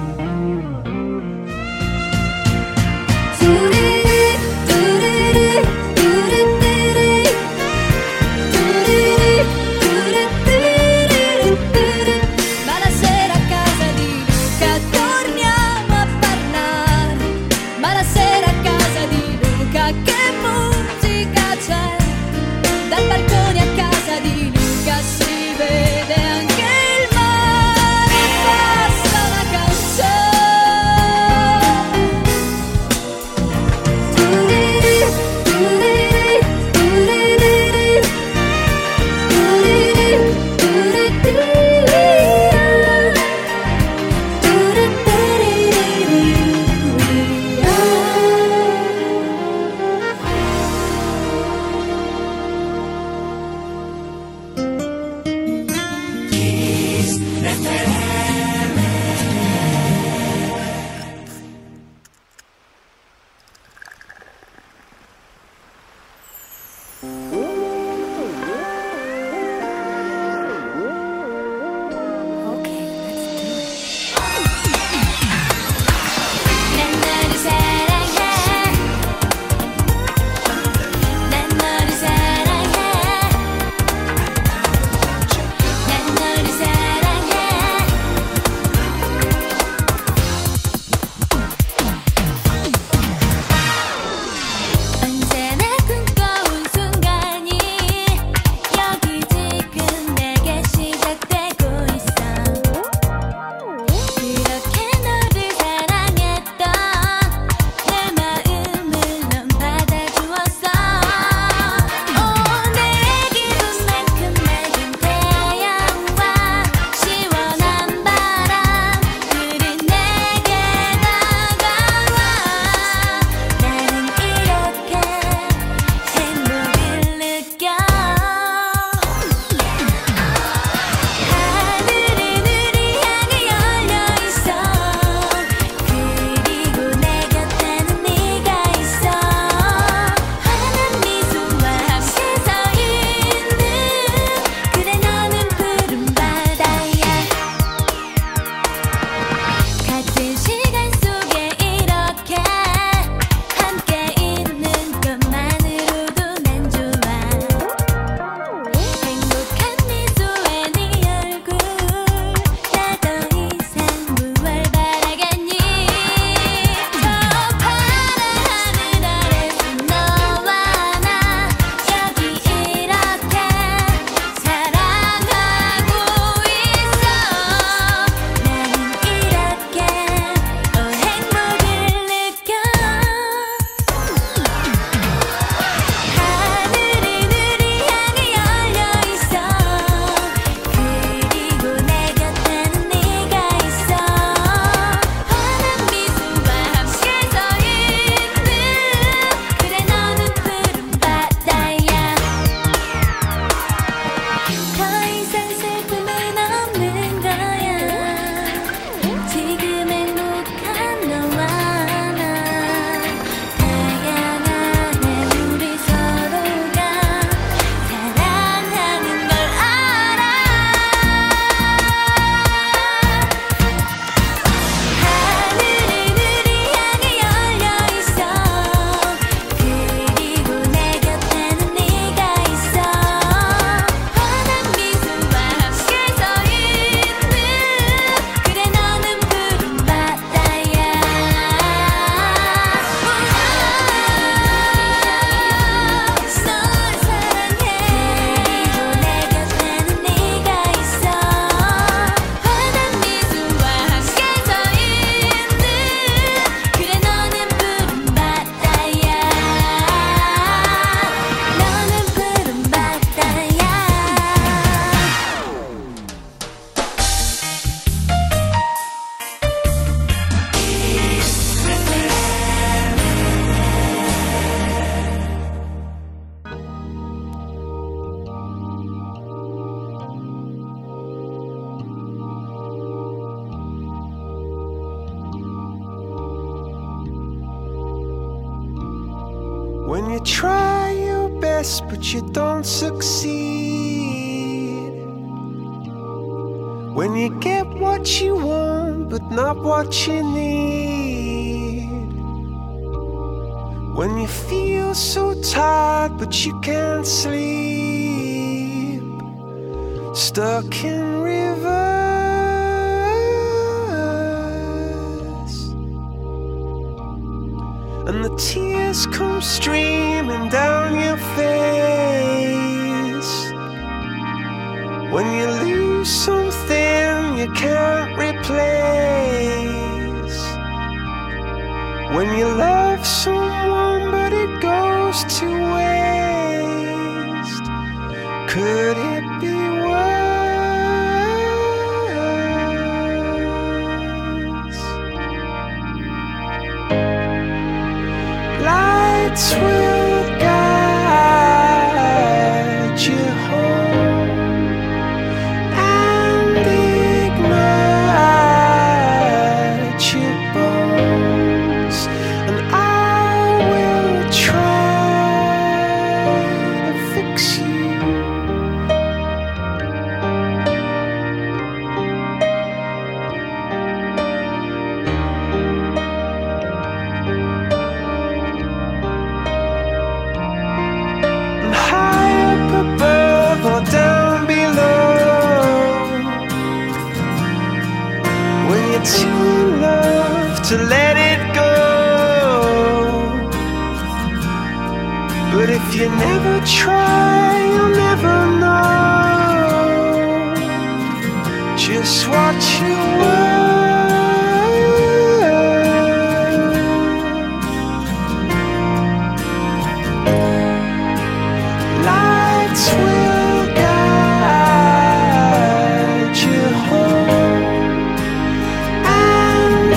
Ma la sera a casa di Luca torniamo a parlare. Ma la sera a casa di Luca che musica c'è? Dal balcone a casa di Luca si vede anche il mare. you try your best but you don't succeed, when you get what you want but not what you need, when you feel so tired but you can't sleep, stuck in reverse, and the tears come streaming down your face, when you lose something you can't replace, when you love someone but it goes to waste, could it be worse? Lights will guide you home and ignite your bones, and I will try to fix you. And high up above or down below, when you're too in love to let it go, but if you never try you'll never know just what you were. Lights will guide you home and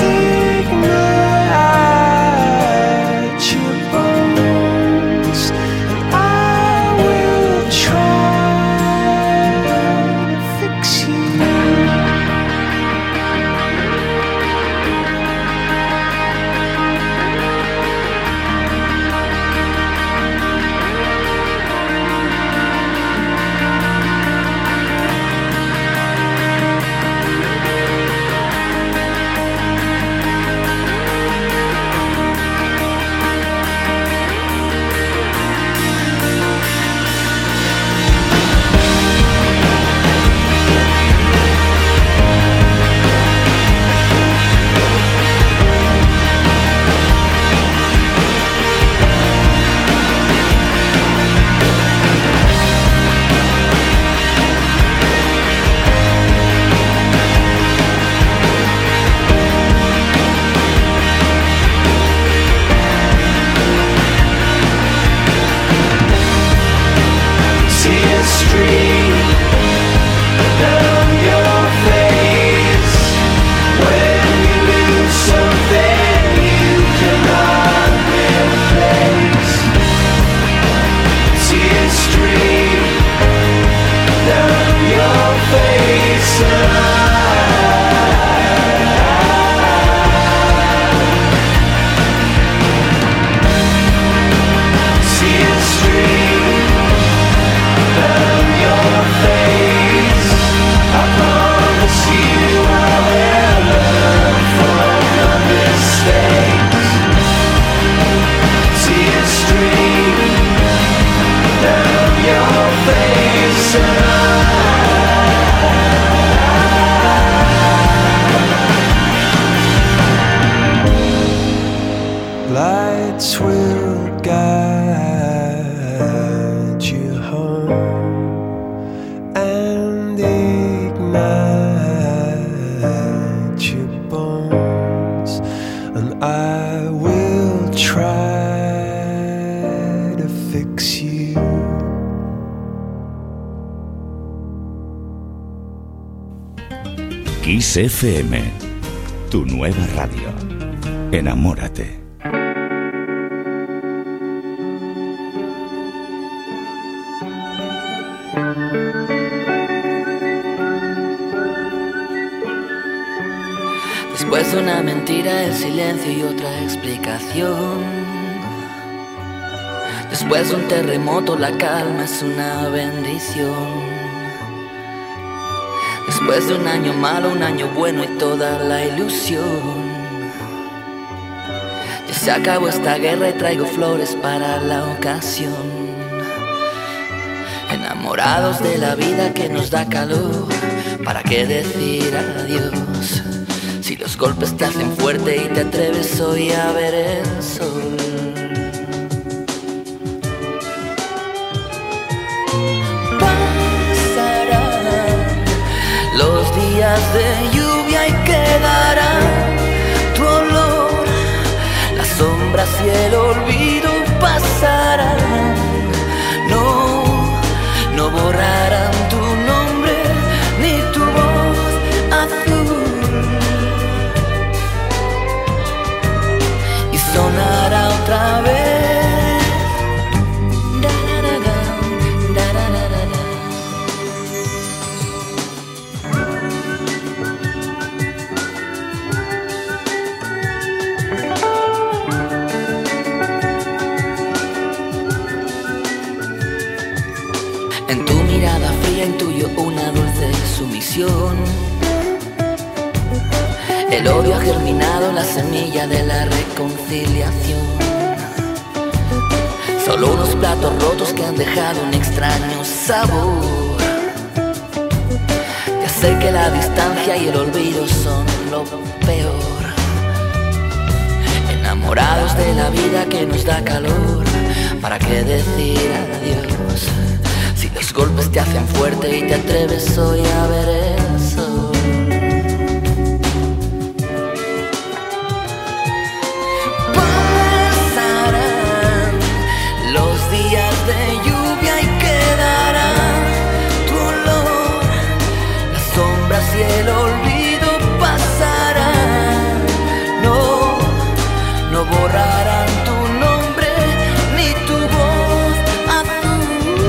ignite your bones, and I will try to fix you. Tears stream down your face when you lose something you cannot replace. Tears stream down your face, and tears stream down your face. I promise you I will learn from your mistakes. Tears stream down your face, and lights will guide you home and ignite your bones, and I will try to fix you. Kiss F M, tu nueva radio. Enamórate. Después de una mentira, el silencio y otra explicación. Después de un terremoto la calma es una bendición. Después de un año malo, un año bueno y toda la ilusión. Ya se acabó esta guerra y traigo flores para la ocasión. Enamorados de la vida que nos da calor, ¿para qué decir adiós? Si los golpes te hacen fuerte y te atreves hoy a ver el sol. Los días de lluvia y quedará tu olor. Las sombras y el olvido pasarán. No, no borrarán tu nombre ni tu voz azul. Y sonará otra vez. Intuyo una dulce sumisión. El odio ha germinado la semilla de la reconciliación. Solo unos platos rotos que han dejado un extraño sabor. Ya sé que la distancia y el olvido son lo peor. Enamorados de la vida que nos da calor, ¿para qué decir adiós? Si los golpes te hacen fuerte y te atreves hoy a ver el sol. Pasarán los días de lluvia y quedará tu olor. Las sombras y el olvido pasarán. No, no borrarán tu nombre ni tu voz azul.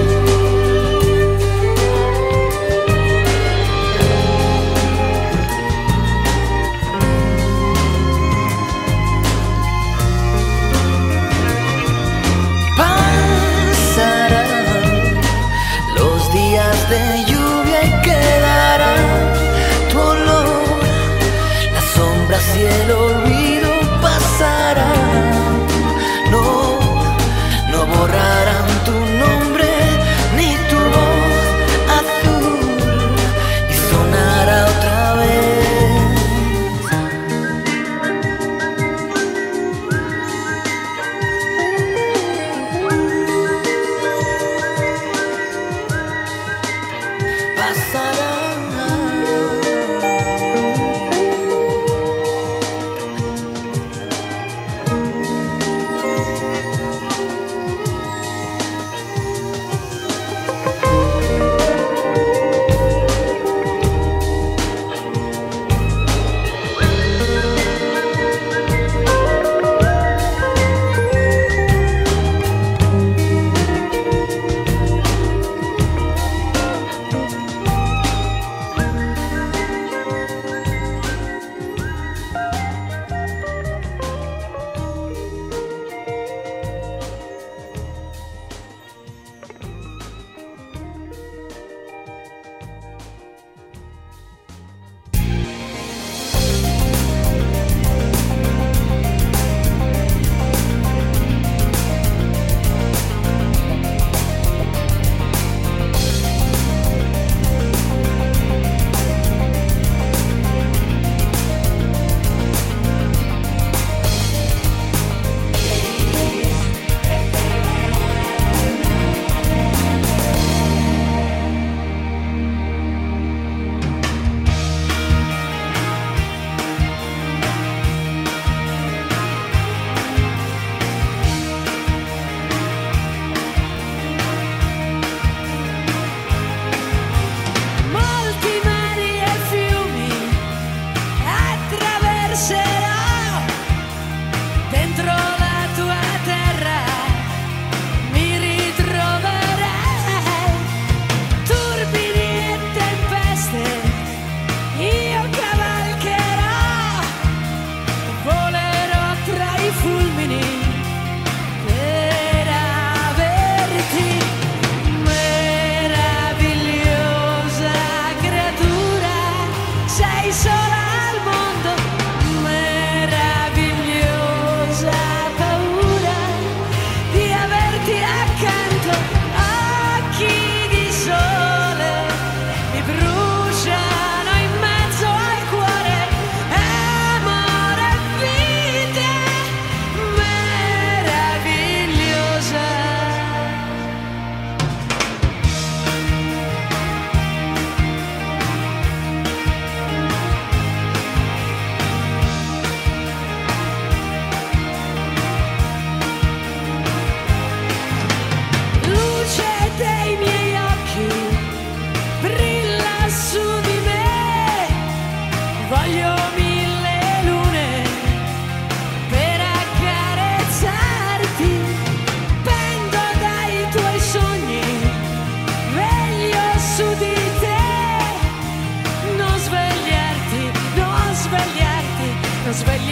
De lluvia y quedará tu olor. Las sombras y el olvido pasarán. No, no borrarán tu nombre ni tu voz azul. Y sonará otra vez.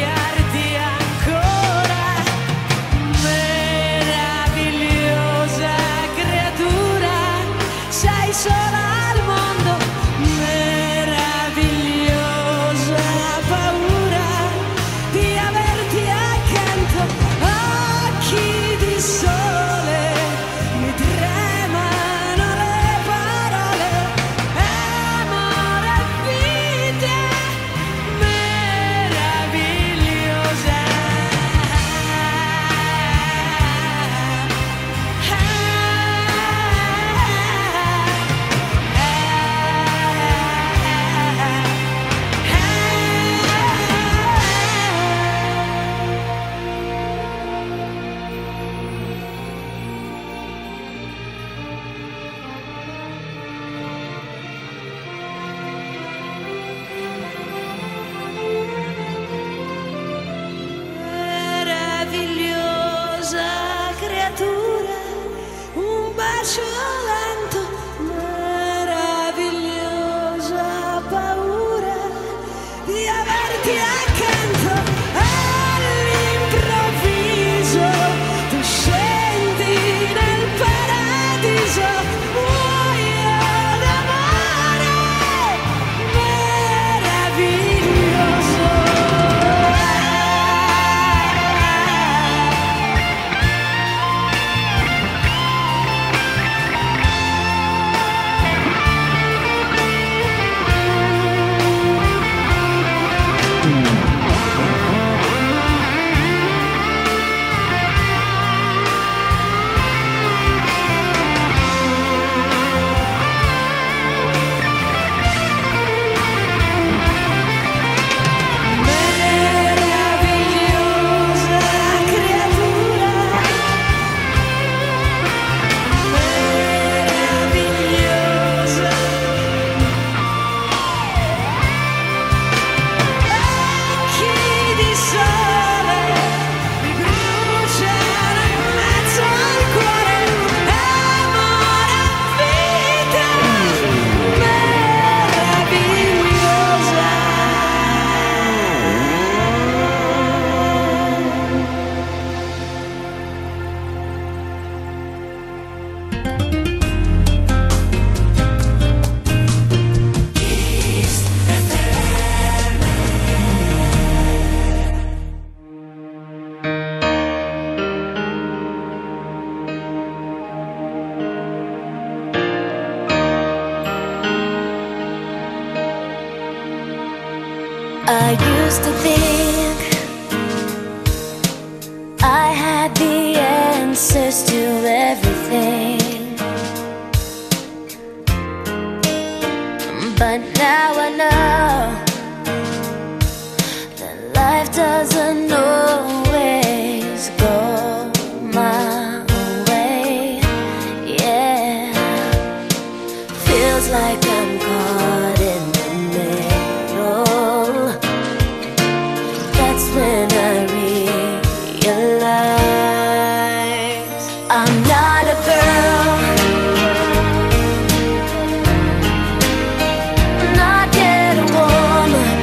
odiarti ancora, meravigliosa creatura, sei sola al mondo, meravigliosa paura di averti accanto, occhi di sole, mi tremano le parole, amore e vita, meravigliosa. Meravigliosa creatura, un bacio lento, meravigliosa paura di averti accanto, all'improvviso tu scendi nel paradiso, muoio d'amore, meraviglioso. Meravigliosa creatura, meravigliosa, occhi di sole mi bruciano in mezzo al cuore, amore e vita, meravigliosa. I used to think I had the answers to everything, but now I know that life doesn't always go my way. Yeah, feels like I'm caught in the middle. That's when I realize I'm not a girl, not yet a woman.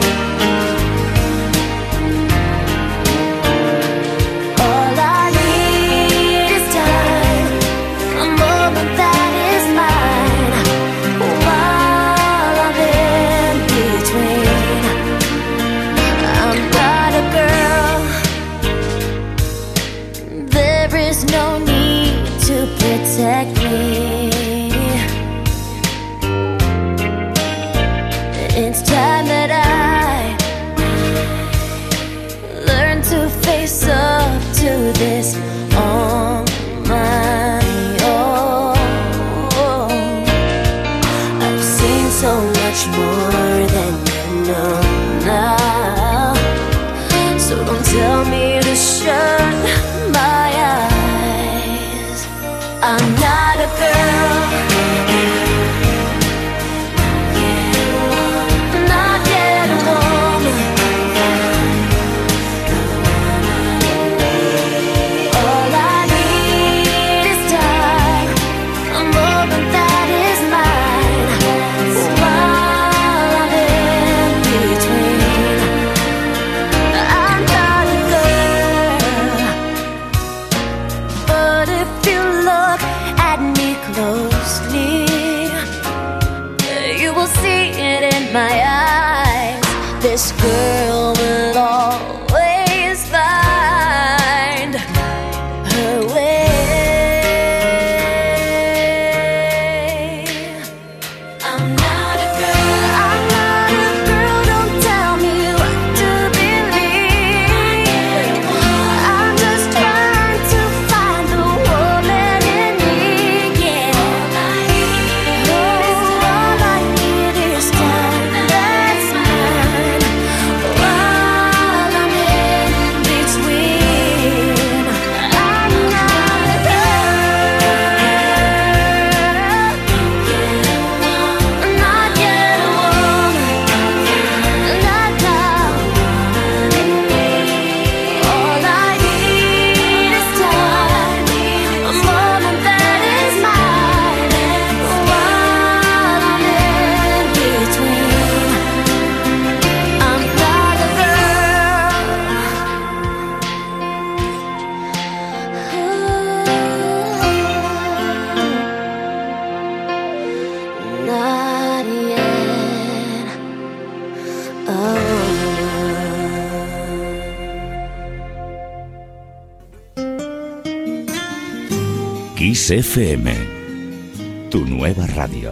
All I need is time, a moment that is mine, while I'm in between. I'm not a girl, there is no need to protect me. It's time that I learn to face up to this on my own. I've seen so much more than you know now, so don't tell me to shut my eyes. I'm not a girl, not yet a woman. All I need is time, a moment that is mine, while Kiss F M, tu nueva radio.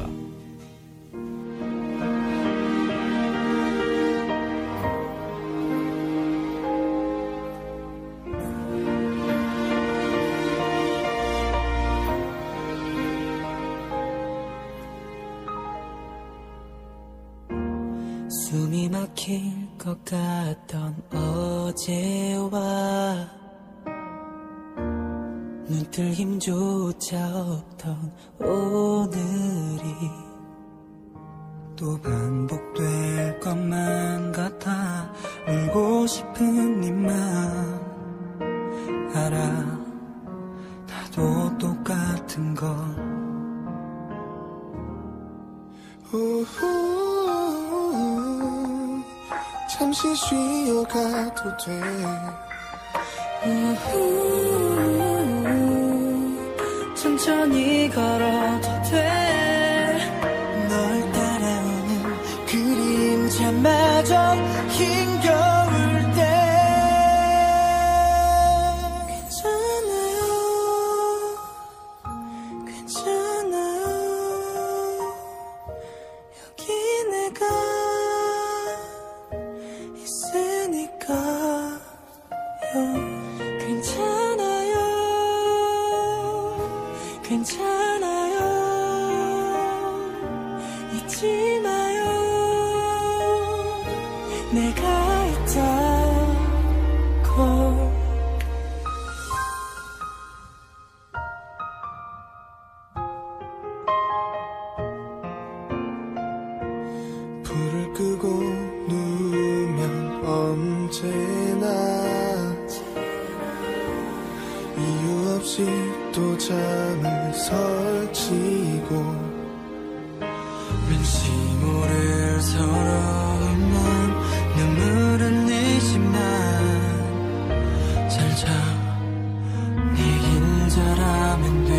숨이 막힐 것 같던 어제와 눈뜰 힘조차 없던 오늘이 또 반복될 것만 같아 울고 싶은 네 맘 알아 나도 똑같은 걸 우후, 잠시 쉬어가도 돼 우후, 천천히 걸어도 돼 널 따라오는 그림자마저 힘겨울 때 괜찮아요 괜찮아요 여기 내가 있으니까요 괜찮아요 괜찮아요 잊지 마요 내가 있다고 불을 끄고 누우면 언제나 이유 없이 또 잠을 설치고 왠지 모를 서러움만 눈물 흘리지만 잘 자 내일 잘하면 돼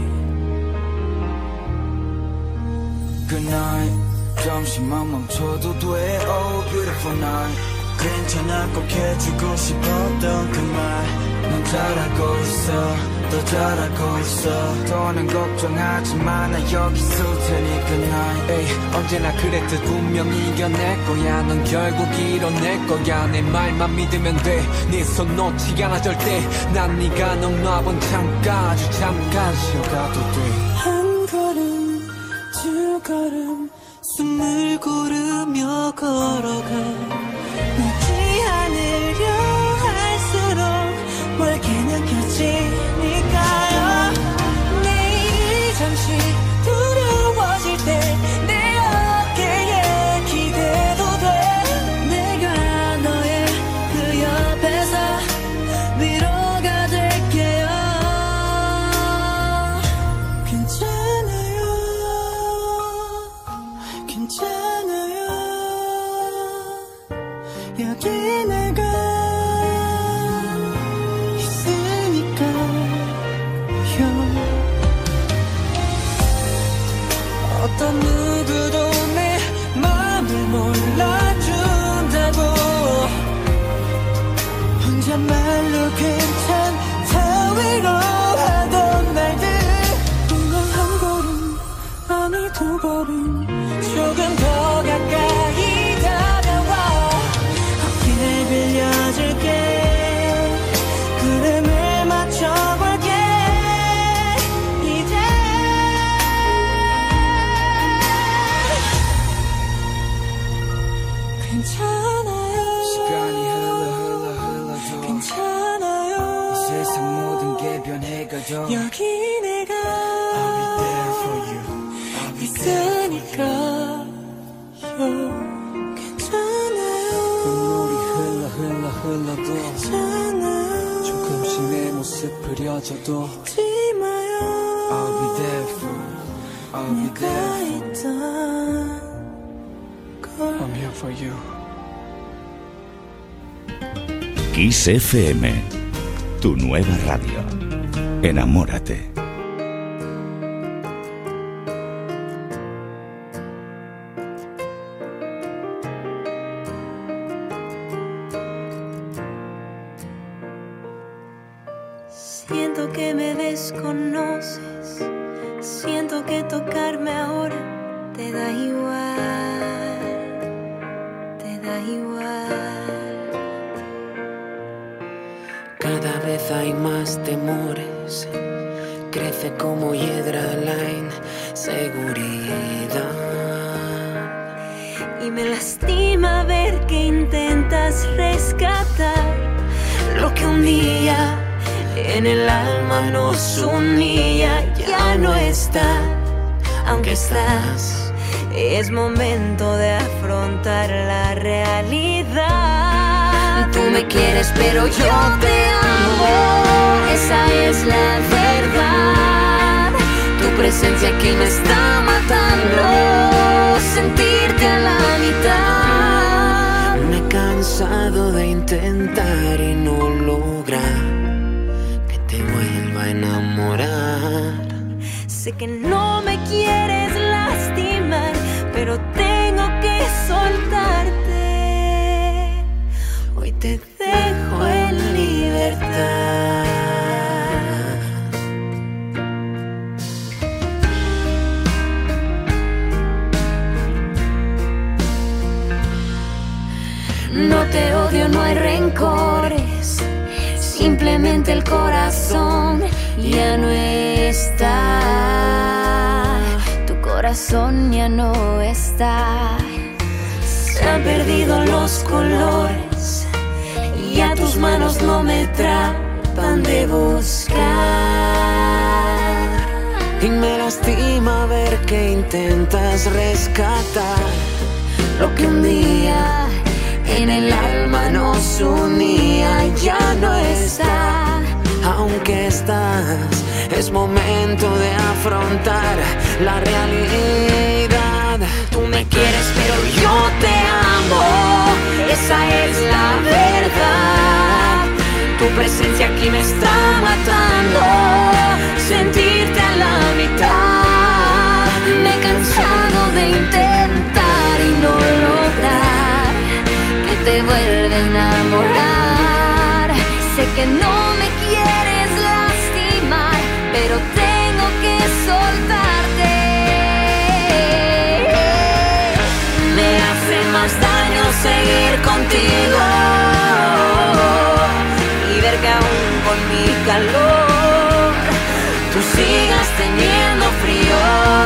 Good night 잠시만 멈춰도 돼 Oh beautiful night 괜찮아 꼭 해주고 싶었던 그 말 넌 잘하고 있어 더 잘하고 있어 더는 걱정하지마 나 여기 있을 테니까 날 에이, 언제나 그랬듯 분명히 이겨낼 거야 넌 결국 이뤄낼 거야 내 말만 믿으면 돼 네 손 놓지 않아 절대 난 네가 넌 놔본 잠깐 아주 잠깐 쉬어가도 돼 한 걸음 두 걸음 숨을 고르며 걸어가 늦지 않으려 할수록 멀게 느껴지니까요 내일이 잠시 두려워질 때 내 어깨에 기대도 돼 내가 너의 그 옆에서 위로가 될게요 괜찮아요 괜찮아요 여기 내가 어떤 누구도 내 마음을 몰라준다고 혼잣말로 괜찮다 위로하던 날들 뭔가 한 걸음 아니 두 걸음 조금 더 가까이 다가와 어깨 빌려줄게 구름을 맞춰볼게 이제 괜찮아요 시간이 흘러 흘러 흘러도 괜찮아요 이 세상 모든 게 변해가도 여기 내가 I'll be there for you I'll be 있으니까요 괜찮아요 눈물이 흘러 흘러 흘러도 괜찮아요 조금씩 내 모습 그려져도 잊지 마요 I'll be there for you I'll be there for you I'm here for you. Kiss F M, tu nueva radio. Enamórate. Siento que me desconoces que tocarme ahora te da igual, te da igual. Cada vez hay más temores, crece como hiedra la inseguridad. Y me lastima ver que intentas rescatar lo que un día en el alma nos unía. Ya no está, aunque estás. Es momento de afrontar la realidad. Tú me quieres pero yo te amo, esa es la verdad. Tu presencia aquí me está matando, sentirte a la mitad. Me he cansado de intentar y no lograr que te vuelva a enamorar. Sé que no me quieres lastimar, pero tengo que soltarte. Hoy te dejo en libertad. No te odio, no hay rencores, simplemente el corazón ya no está. Tu corazón ya no está. Se han perdido los colores y a tus manos no me tratan de buscar. Y me lastima ver que intentas rescatar lo que un día en el alma nos unía. Ya no está, aunque estás. Es momento de afrontar la realidad. Tú me quieres pero yo te amo, esa es la verdad. Tu presencia aquí me está matando, sentirte a la mitad. Me he cansado de intentar y no lograr que te vuelva a enamorar. Sé que no me quieres lastimar, pero tengo que soltarte. Me hace más daño seguir contigo y ver que aún con mi calor tú sigas teniendo frío.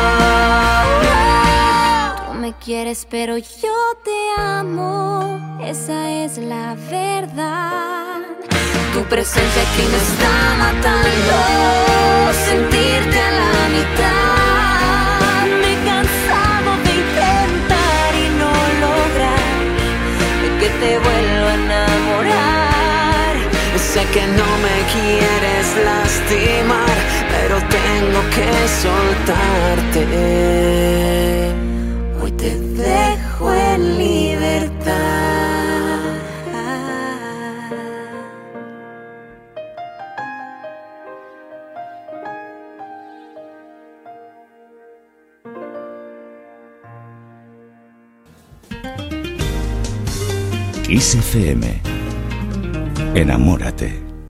Tú me quieres pero yo te amo, esa es la verdad. Tu presencia aquí me está matando, sentirte a la mitad. Me he cansado de intentar y no lograr que te vuelva a enamorar. Sé que no me quieres lastimar, pero tengo que soltarte. Hoy te dejo en libertad. Kiss F M. Enamórate.